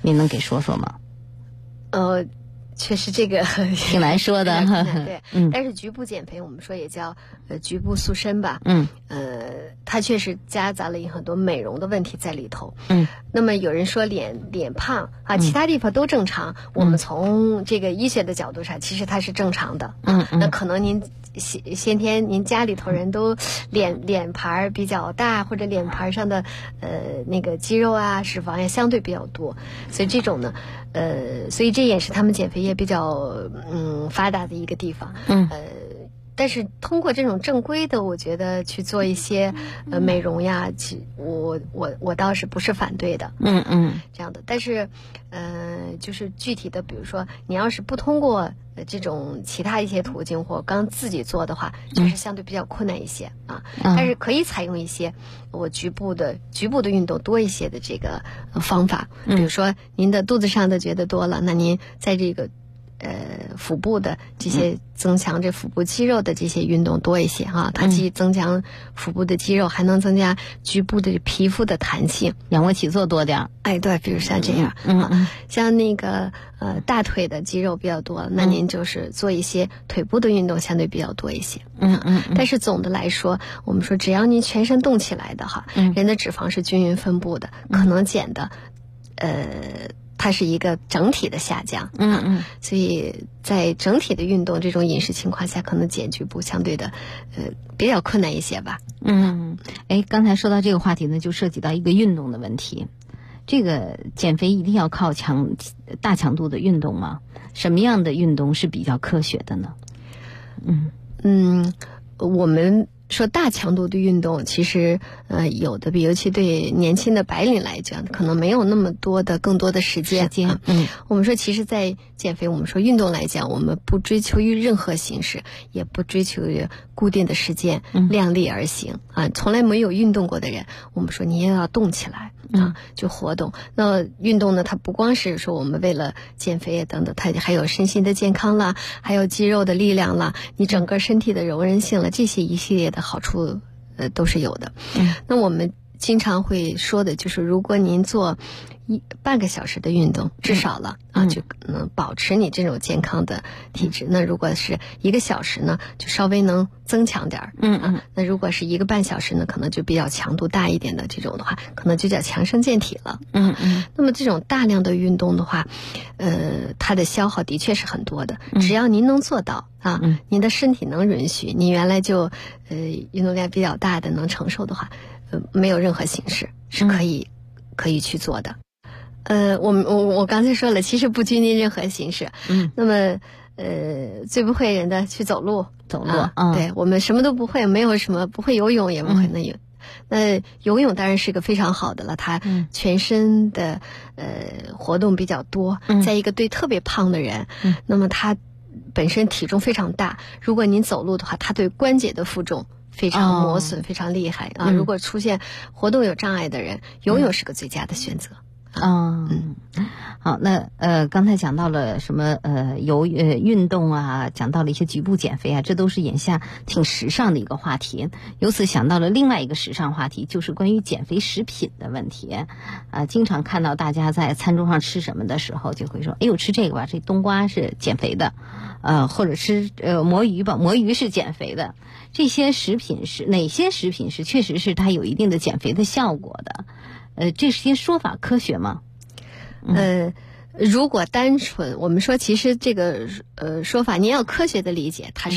您能给说说吗？ 确实这个挺难说的， 对，但是局部减肥我们说也叫局部塑身吧，它确实夹杂了很多美容的问题在里头，那么有人说脸胖啊，其他地方都正常，我们从这个医学的角度上，其实它是正常的，那可能您先天您家里头人都脸盘比较大，或者脸盘上的那个肌肉啊、脂肪呀相对比较多，所以这种呢，所以这也是他们减肥也比较发达的一个地方，但是通过这种正规的，我觉得去做一些美容呀，我倒是不是反对的，这样的。但是就是具体的，比如说你要是不通过这种其他一些途径或刚自己做的话，就是相对比较困难一些啊。但是可以采用一些我局部的运动多一些的这个方法，比如说您的肚子上的觉得多了，那您在这个腹部的这些增强这腹部肌肉的这些运动多一些啊，它既增强腹部的肌肉，还能增加局部的皮肤的弹性， 仰卧起坐多点。 哎，对，比如像这样，像那个大腿的肌肉比较多，那您就是做一些腿部的运动相对比较多一些。但是总的来说，我们说只要您全身动起来的哈，人的脂肪是均匀分布的，可能减的它是一个整体的下降，所以在整体的运动这种饮食情况下，可能减局部相对的比较困难一些吧。 刚才说到这个话题呢，就涉及到一个运动的问题。这个减肥一定要靠大强度的运动吗？什么样的运动是比较科学的呢？ 我们说大强度的运动，其实有的尤其对年轻的白领来讲，可能没有那么多的更多的时间。我们说其实在减肥，我们说运动来讲，我们不追求于任何形式，也不追求于固定的时间，量力而行啊。从来没有运动过的人，我们说你也要动起来啊，就活动。那运动呢，它不光是说我们为了减肥等等，它还有身心的健康啦，还有肌肉的力量啦，你整个身体的柔韧性了，这些一系列的好处都是有的。那我们经常会说的就是，如果您做半个小时的运动，至少了就能保持你这种健康的体质。那如果是1个小时呢，就稍微能增强点儿。那如果是1个半小时呢，可能就比较强度大一点的这种的话，可能就叫强身健体了。那么这种大量的运动的话，它的消耗的确是很多的。只要您能做到啊，您的身体能允许，你原来就运动量比较大的能承受的话，没有任何形式是可以去做的。我刚才说了，其实不拘泥任何形式。那么最不会人的去走路，对，我们什么都不会，没有什么不会游泳，也不会那游泳当然是个非常好的了，它全身的活动比较多。再一个对特别胖的人，那么他本身体重非常大，如果您走路的话，它对关节的负重非常磨损，非常厉害啊。如果出现活动有障碍的人，游泳是个最佳的选择。 好，那刚才讲到了什么运动啊，讲到了一些局部减肥啊，这都是眼下挺时尚的一个话题。由此想到了另外一个时尚话题，就是关于减肥食品的问题。经常看到大家在餐桌上吃什么的时候，就会说：“哎呦，吃这个吧，这冬瓜是减肥的，或者吃魔芋吧，魔芋是减肥的。”这些食品是哪些食品是确实是它有一定的减肥的效果的？这些说法科学吗？ 如果单纯我们说，其实这个说法，你要科学的理解，它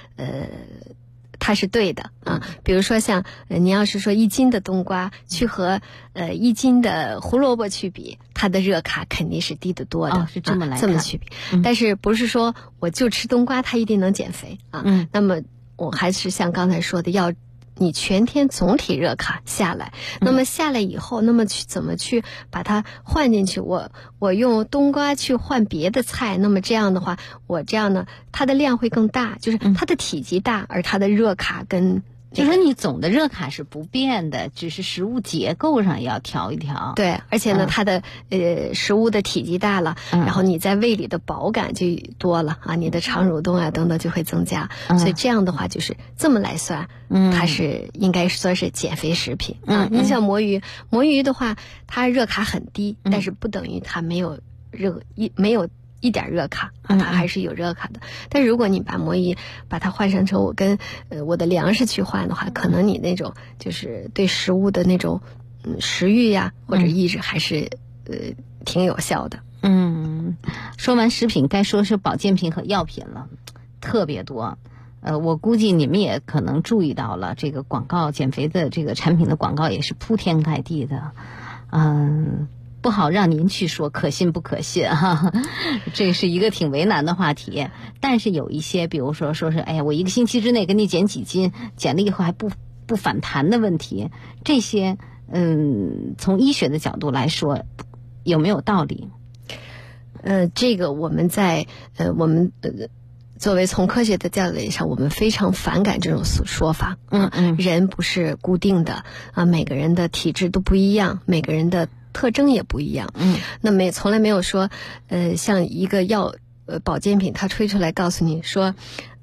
是对的啊。比如说像你要是说1斤的冬瓜去和1斤的胡萝卜去比，它的热卡肯定是低得多的， 是这么来这么去比。但是不是说我就吃冬瓜它一定能减肥啊？那么我还是像刚才说的，要你全天总体热卡下来，那么下来以后，那么怎么去把它换进去？我用冬瓜去换别的菜，那么这样的话，我这样呢，它的量会更大，就是它的体积大，而它的热卡跟就说你总的热卡是不变的，只是食物结构上要调一调。 对，而且呢，它的食物的体积大了，然后你在胃里的饱感就多了啊，你的肠蠕动啊等等就会增加。所以这样的话，就是这么来算，它是应该说是减肥食品啊。你像魔芋的话，它热卡很低，但是不等于它没有一点热卡啊，它还是有热卡的。但是如果你把魔芋把它换算成我跟我的粮食去换的话，可能你那种就是对食物的那种食欲呀或者抑制还是挺有效的。 说完食品，该说是保健品和药品了，特别多。我估计你们也可能注意到了，这个广告减肥的这个产品的广告也是铺天盖地的。不好让您去说可信不可信哈，这是一个挺为难的话题。但是有一些，比如说是哎呀，我1个星期之内给你减几斤，减了以后还不反弹的问题，这些从医学的角度来说有没有道理？ 这个我们在作为从科学的角度上，我们非常反感这种说法。人不是固定的啊，每个人的体质都不一样，每个人的特征也不一样。那么从来没有说像一个保健品它推出来告诉你说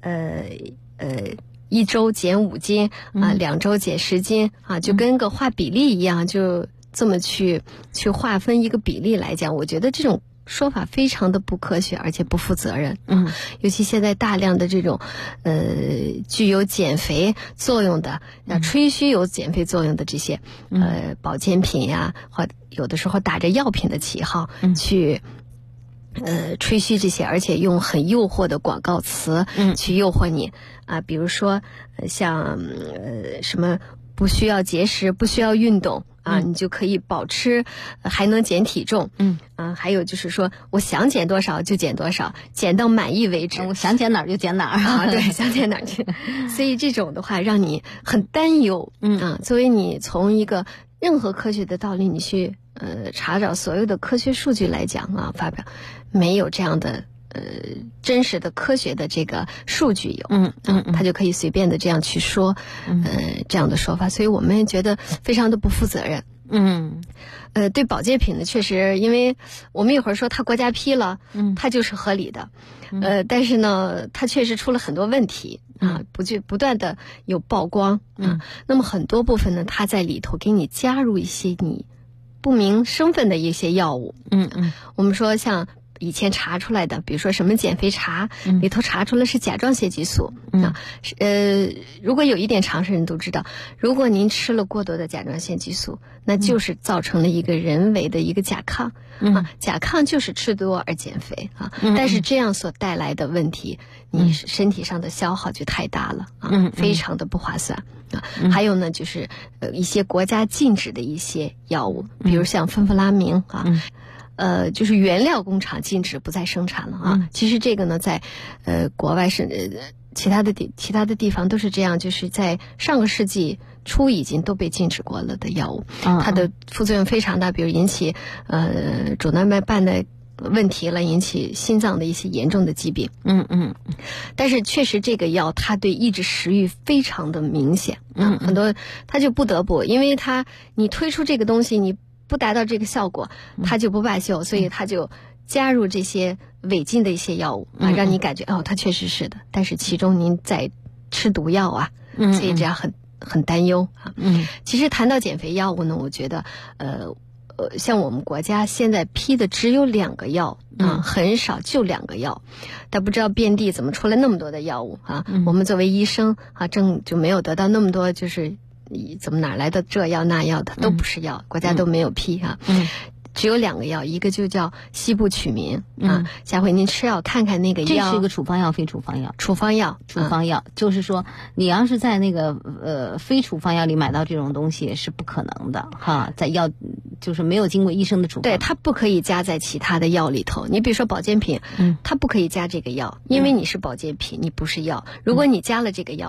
1周减5斤啊，2周减10斤啊，就跟个画比例一样，就这么去划分一个比例来讲，我觉得这种说法非常的不科学，而且不负责任。尤其现在大量的这种具有减肥作用的吹嘘有减肥作用的这些保健品呀，或有的时候打着药品的旗号去吹嘘这些，而且用很诱惑的广告词去诱惑你啊，比如说像什么不需要节食，不需要运动啊，你就可以保吃，还能减体重。还有就是说，我想减多少就减多少，减到满意为止。 我想减哪儿就减哪儿啊，对，想减哪儿去。所以这种的话，让你很担忧。作为你从一个任何科学的道理，你去查找所有的科学数据来讲啊，发表没有这样的真实的科学的这个数据有，他就可以随便的这样去说，这样的说法，所以我们觉得非常的不负责任。对保健品呢，确实，因为我们一会儿说它国家批了，它就是合理的，但是呢，它确实出了很多问题啊，不断的有曝光啊，那么很多部分呢，它在里头给你加入一些你不明身份的一些药物，我们说像以前查出来的，比如说什么减肥茶，里头查出来是甲状腺激素。如果有一点常识人都知道，如果您吃了过多的甲状腺激素，那就是造成了一个人为的一个甲亢啊。甲亢就是吃多而减肥啊，但是这样所带来的问题，你身体上的消耗就太大了啊，非常的不划算啊。还有呢，就是一些国家禁止的一些药物，比如像芬弗拉明啊。就是原料工厂禁止不再生产了啊。其实这个呢，在国外是其他的地方都是这样，就是在上个世纪初已经都被禁止过了的药物，它的副作用非常大，比如引起主动脉瓣的问题了，引起心脏的一些严重的疾病。但是确实这个药它对抑制食欲非常的明显，很多它就不得不，因为你推出这个东西你不达到这个效果，它就不罢休，所以它就加入这些违禁的一些药物啊，让你感觉它确实是的，但是其中您在吃毒药啊，所以这样很担忧啊。其实谈到减肥药物呢，我觉得像我们国家现在批的只有2个药啊，很少，就2个药，但不知道遍地怎么出来那么多的药物啊。我们作为医生啊，就没有得到那么多，就是怎么哪来的这药那药的，都不是药，国家都没有批啊。只有2个药，一个就叫西部曲明啊。下回您吃药看看那个药， 这是一个处方药，非处方药。 处方药， 就是说，你要是在那个非处方药里买到这种东西是不可能的哈，在药就是没有经过医生的处方。 对，它不可以加在其他的药里头。你比如说保健品，它不可以加这个药，因为你是保健品，你不是药。如果你加了这个药了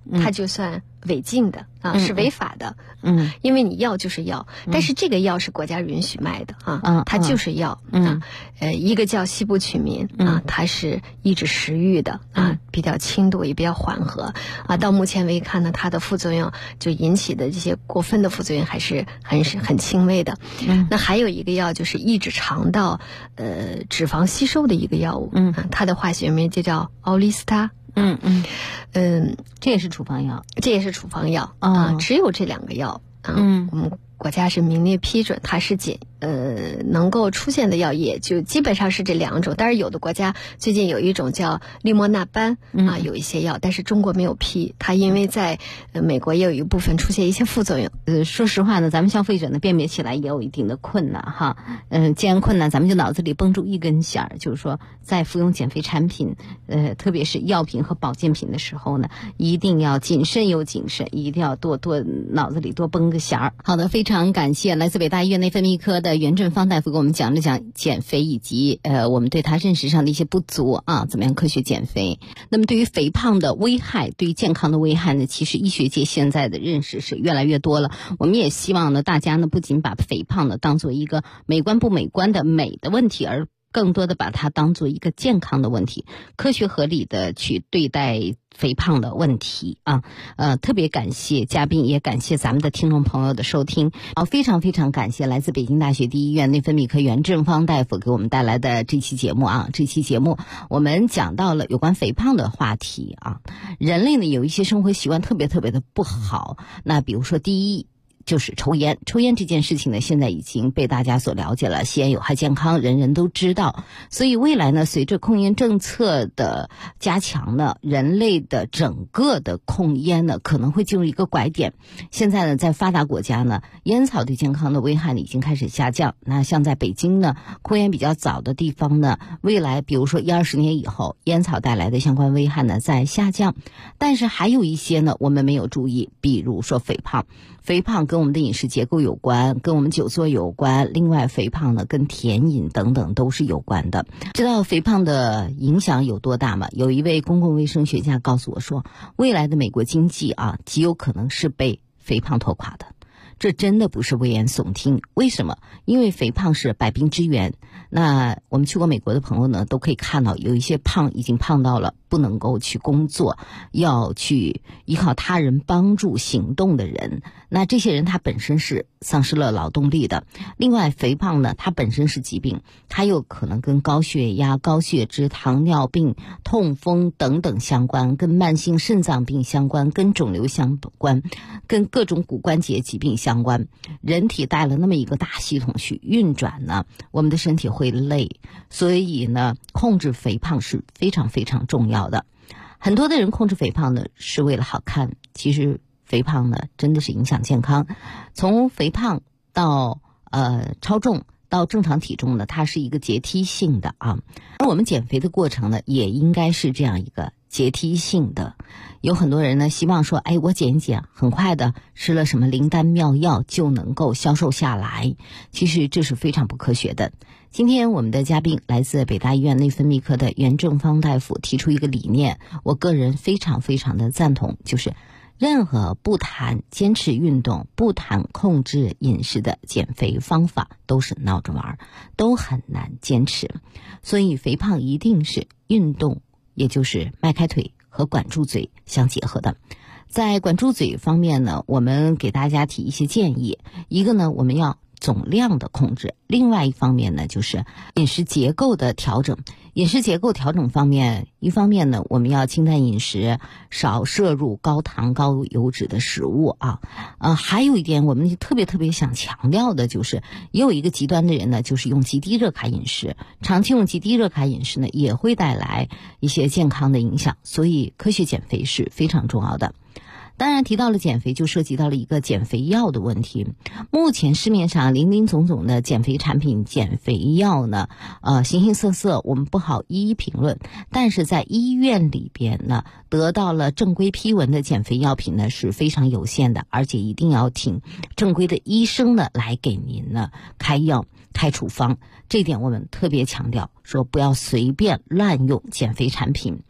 它就算违禁的是违法的。因为你药就是药，但是这个药是国家允许卖的它就是药一个叫西部曲明它是抑制食欲的比较轻度也比较缓和到目前为看呢，它的副作用就引起的这些过分的副作用还是很轻微的。那还有一个药就是抑制肠道脂肪吸收的一个药物它的化学名就叫奥利司他。 这也是处方药， 这也是处方药只有这2个药我们国家是名列批准，它是能够出现的药也就基本上是这2种，但是有的国家最近有一种叫利莫那班有一些药，但是中国没有批，它因为在美国也有一部分出现一些副作用。 说实话呢，咱们消费者呢辨别起来也有一定的困难哈。既然困难，咱们就脑子里绷住一根弦儿，就是说在服用减肥产品特别是药品和保健品的时候呢，一定要谨慎又谨慎，一定要多脑子里多绷个弦儿。好的，非常感谢来自北大医院内分泌科的袁振芳大夫给我们讲了讲减肥以及我们对他认识上的一些不足怎么样科学减肥。那么对于肥胖的危害，对于健康的危害呢，其实医学界现在的认识是越来越多了。我们也希望呢，大家呢不仅把肥胖呢当做一个美观不美观的美的问题，而更多的把它当做一个健康的问题，科学合理的去对待肥胖的问题特别感谢嘉宾，也感谢咱们的听众朋友的收听。非常非常感谢来自北京大学第一医院内分泌科袁振芳大夫给我们带来的这期节目这期节目我们讲到了有关肥胖的话题人类呢有一些生活习惯特别特别的不好，那比如说第一就是抽烟这件事情呢，现在已经被大家所了解了，吸烟有害健康，人人都知道。所以未来呢，随着控烟政策的加强呢，人类的整个的控烟呢，可能会进入一个拐点。现在呢，在发达国家呢，烟草对健康的危害呢已经开始下降。那像在北京呢，控烟比较早的地方呢，未来比如说10-20年以后，烟草带来的相关危害呢在下降。但是还有一些呢，我们没有注意，比如说肥胖跟我们的饮食结构有关，跟我们久坐有关，另外肥胖呢跟甜饮等等都是有关的。知道肥胖的影响有多大吗？有一位公共卫生学家告诉我说，未来的美国经济极有可能是被肥胖拖垮的。这真的不是危言耸听。为什么？因为肥胖是百病之源。那我们去过美国的朋友呢，都可以看到有一些已经胖到了不能够去工作，要去依靠他人帮助行动的人。那这些人他本身是丧失了劳动力的。另外肥胖呢，它本身是疾病，它有可能跟高血压、高血脂、糖尿病、痛风等等相关，跟慢性肾脏病相关，跟肿瘤相关，跟各种骨关节疾病相关。人体带了那么一个大系统去运转呢，我们的身体会累，所以呢，控制肥胖是非常非常重要的。很多的人控制肥胖呢是为了好看，其实肥胖呢真的是影响健康。从肥胖到超重到正常体重呢，它是一个阶梯性的而我们减肥的过程呢，也应该是这样一个阶梯性的。有很多人呢希望说，我减一减，很快的吃了什么灵丹妙药就能够消瘦下来，其实这是非常不科学的。今天我们的嘉宾来自北大医院内分泌科的袁振芳大夫提出一个理念，我个人非常非常的赞同，就是任何不谈坚持运动、不谈控制饮食的减肥方法都是闹着玩，都很难坚持。所以肥胖一定是运动，也就是迈开腿和管住嘴相结合的。在管住嘴方面呢，我们给大家提一些建议。一个呢，我们要总量的控制，另外一方面呢，就是饮食结构的调整。饮食结构调整方面，一方面呢，我们要清淡饮食，少摄入高糖高油脂的食物还有一点我们特别特别想强调的就是，也有一个极端的人呢，就是用极低热卡饮食。长期用极低热卡饮食呢，也会带来一些健康的影响，所以科学减肥是非常重要的。当然提到了减肥，就涉及到了一个减肥药的问题。目前市面上林林总总的减肥产品、减肥药呢，形形色色，我们不好一一评论。但是在医院里边呢，得到了正规批文的减肥药品呢是非常有限的，而且一定要请正规的医生呢来给您呢开药、开处方。这点我们特别强调，说不要随便滥用减肥产品。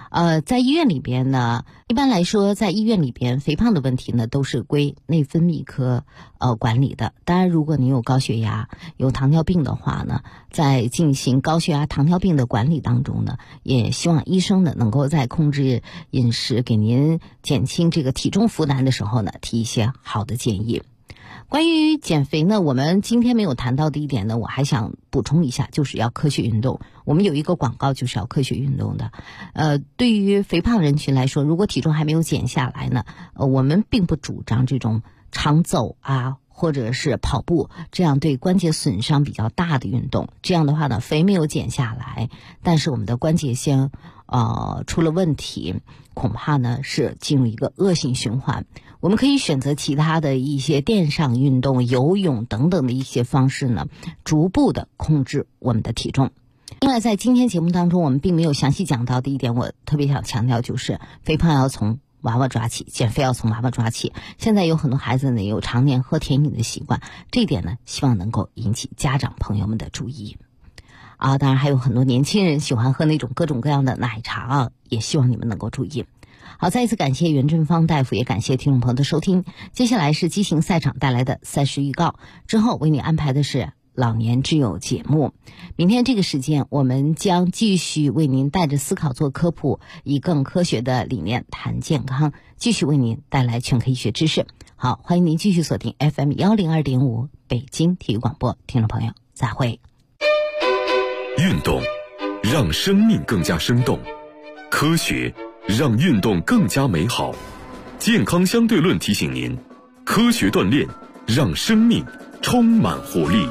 在医院里边呢，一般来说，在医院里边，肥胖的问题呢都是归内分泌科管理的。当然，如果你有高血压、有糖尿病的话呢，在进行高血压、糖尿病的管理当中呢，也希望医生呢能够在控制饮食、给您减轻这个体重负担的时候呢，提一些好的建议。关于减肥呢，我们今天没有谈到的一点呢，我还想补充一下，就是要科学运动。我们有一个广告就是要科学运动的。对于肥胖人群来说，如果体重还没有减下来呢，我们并不主张这种长走啊，或者是跑步这样对关节损伤比较大的运动。这样的话呢，肥没有减下来，但是我们的关节线出了问题，恐怕呢是进入一个恶性循环。我们可以选择其他的一些垫上运动、游泳等等的一些方式呢，逐步的控制我们的体重。另外，在今天节目当中，我们并没有详细讲到的一点，我特别想强调，就是肥胖要从娃娃抓起，减肥要从娃娃抓起。现在有很多孩子呢有常年喝甜饮的习惯，这一点呢，希望能够引起家长朋友们的注意。当然还有很多年轻人喜欢喝那种各种各样的奶茶也希望你们能够注意。好，再一次感谢袁振芳大夫，也感谢听众朋友的收听。接下来是激情赛场带来的赛事预告，之后为你安排的是老年之友节目。明天这个时间，我们将继续为您带着思考做科普，以更科学的理念谈健康，继续为您带来全科医学知识。好，欢迎您继续锁定 FM 102.5北京体育广播，听众朋友再会。 运动让生命更加生动，科学让运动更加美好。健康相对论提醒您，科学锻炼让生命充满活力。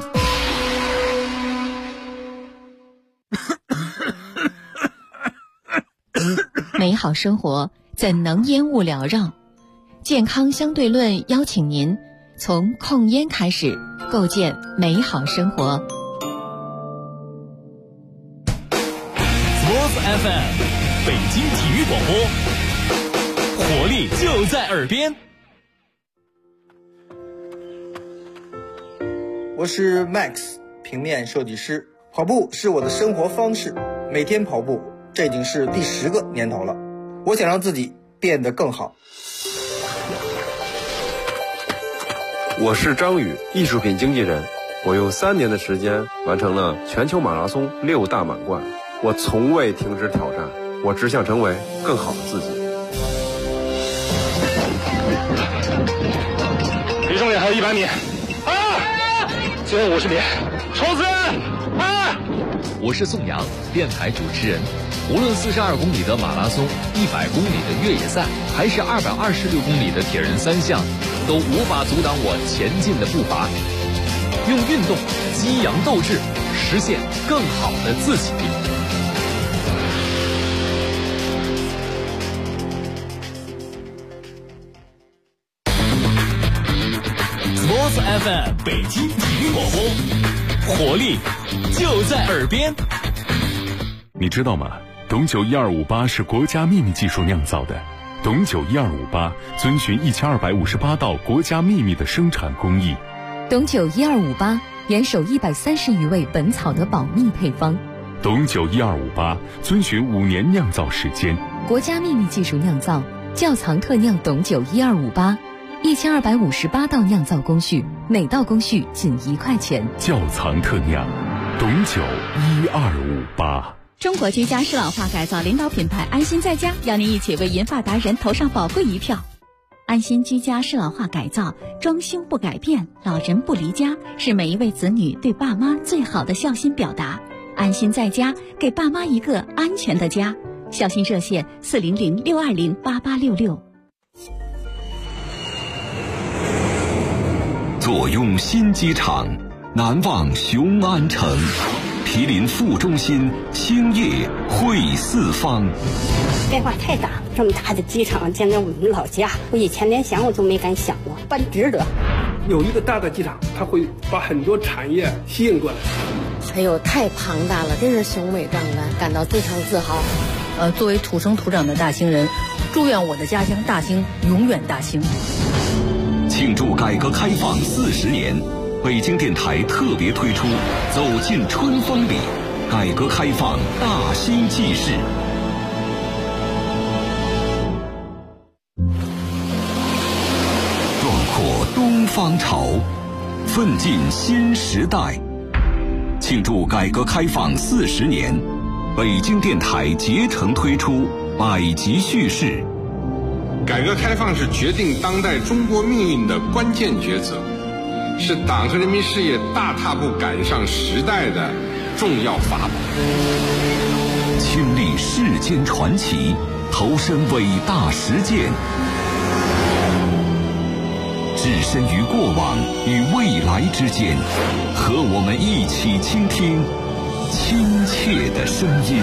美好生活怎能烟雾缭绕？健康相对论邀请您从控烟开始，构建美好生活。 FM 北京体育广播，活力就在耳边。 我是 Max， 平面设计师。跑步是我的生活方式，每天跑步，这已经是第10个年头了。我想让自己变得更好。 我是张宇，艺术品经纪人。我用3年的时间完成了全球马拉松6大满贯。我从未停止挑战，我只想成为更好的自己。 离终点还有100米，最后50米，冲刺！ 我是宋阳，电台主持人。无论42公里的马拉松、100公里的越野赛，还是226公里的铁人3项，都无法阻挡我前进的步伐。用运动激扬斗志，实现更好的自己。 FM 北京体育广播，活力就在耳边。 你知道吗？董酒1258是国家秘密技术酿造的。董酒1258遵循1258道国家秘密的生产工艺。 董酒1258严守130余味本草的保密配方。 董酒1258遵循5年酿造时间。 国家秘密技术酿造，窖藏特酿董酒1258，1258道酿造工序，每道工序仅1块钱。 窖藏特酿，董酒1258。 中国居家适老化改造领导品牌安心在家，邀您一起为银发达人投上宝贵一票。安心居家适老化改造，装修不改变，老人不离家，是每一位子女对爸妈最好的孝心表达。安心在家，给爸妈一个安全的家。孝心热线400-620-8866。 坐拥新机场，难忘雄安城。毗邻副中心，兴业汇四方。 变化太大，这么大的机场建在我们老家，我以前连想我都没敢想过，办值得。 有一个大的机场，它会把很多产业吸引过来。 哎呦，太庞大了，真是雄伟壮观，感到非常自豪。 作为土生土长的大兴人，祝愿我的家乡大兴永远大兴。 庆祝改革开放40年，北京电台特别推出《走进春风里》，改革开放大兴纪事。 拓东方潮，奋进新时代。庆祝改革开放40年，北京电台竭诚推出百集叙事。 改革开放是决定当代中国命运的关键抉择，是党和人民事业大踏步赶上时代的重要法宝。 亲历世间传奇，投身伟大实践，置身于过往与未来之间，和我们一起倾听亲切的声音。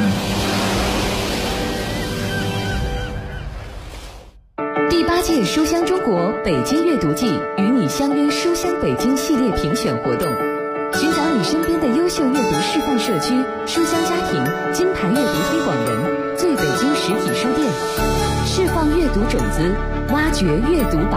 第8届书香中国北京阅读季与你相约书香北京系列评选活动，寻找你身边的优秀阅读示范社区、书香家庭、金牌阅读推广人、最北京实体书店，释放阅读种子，挖掘阅读宝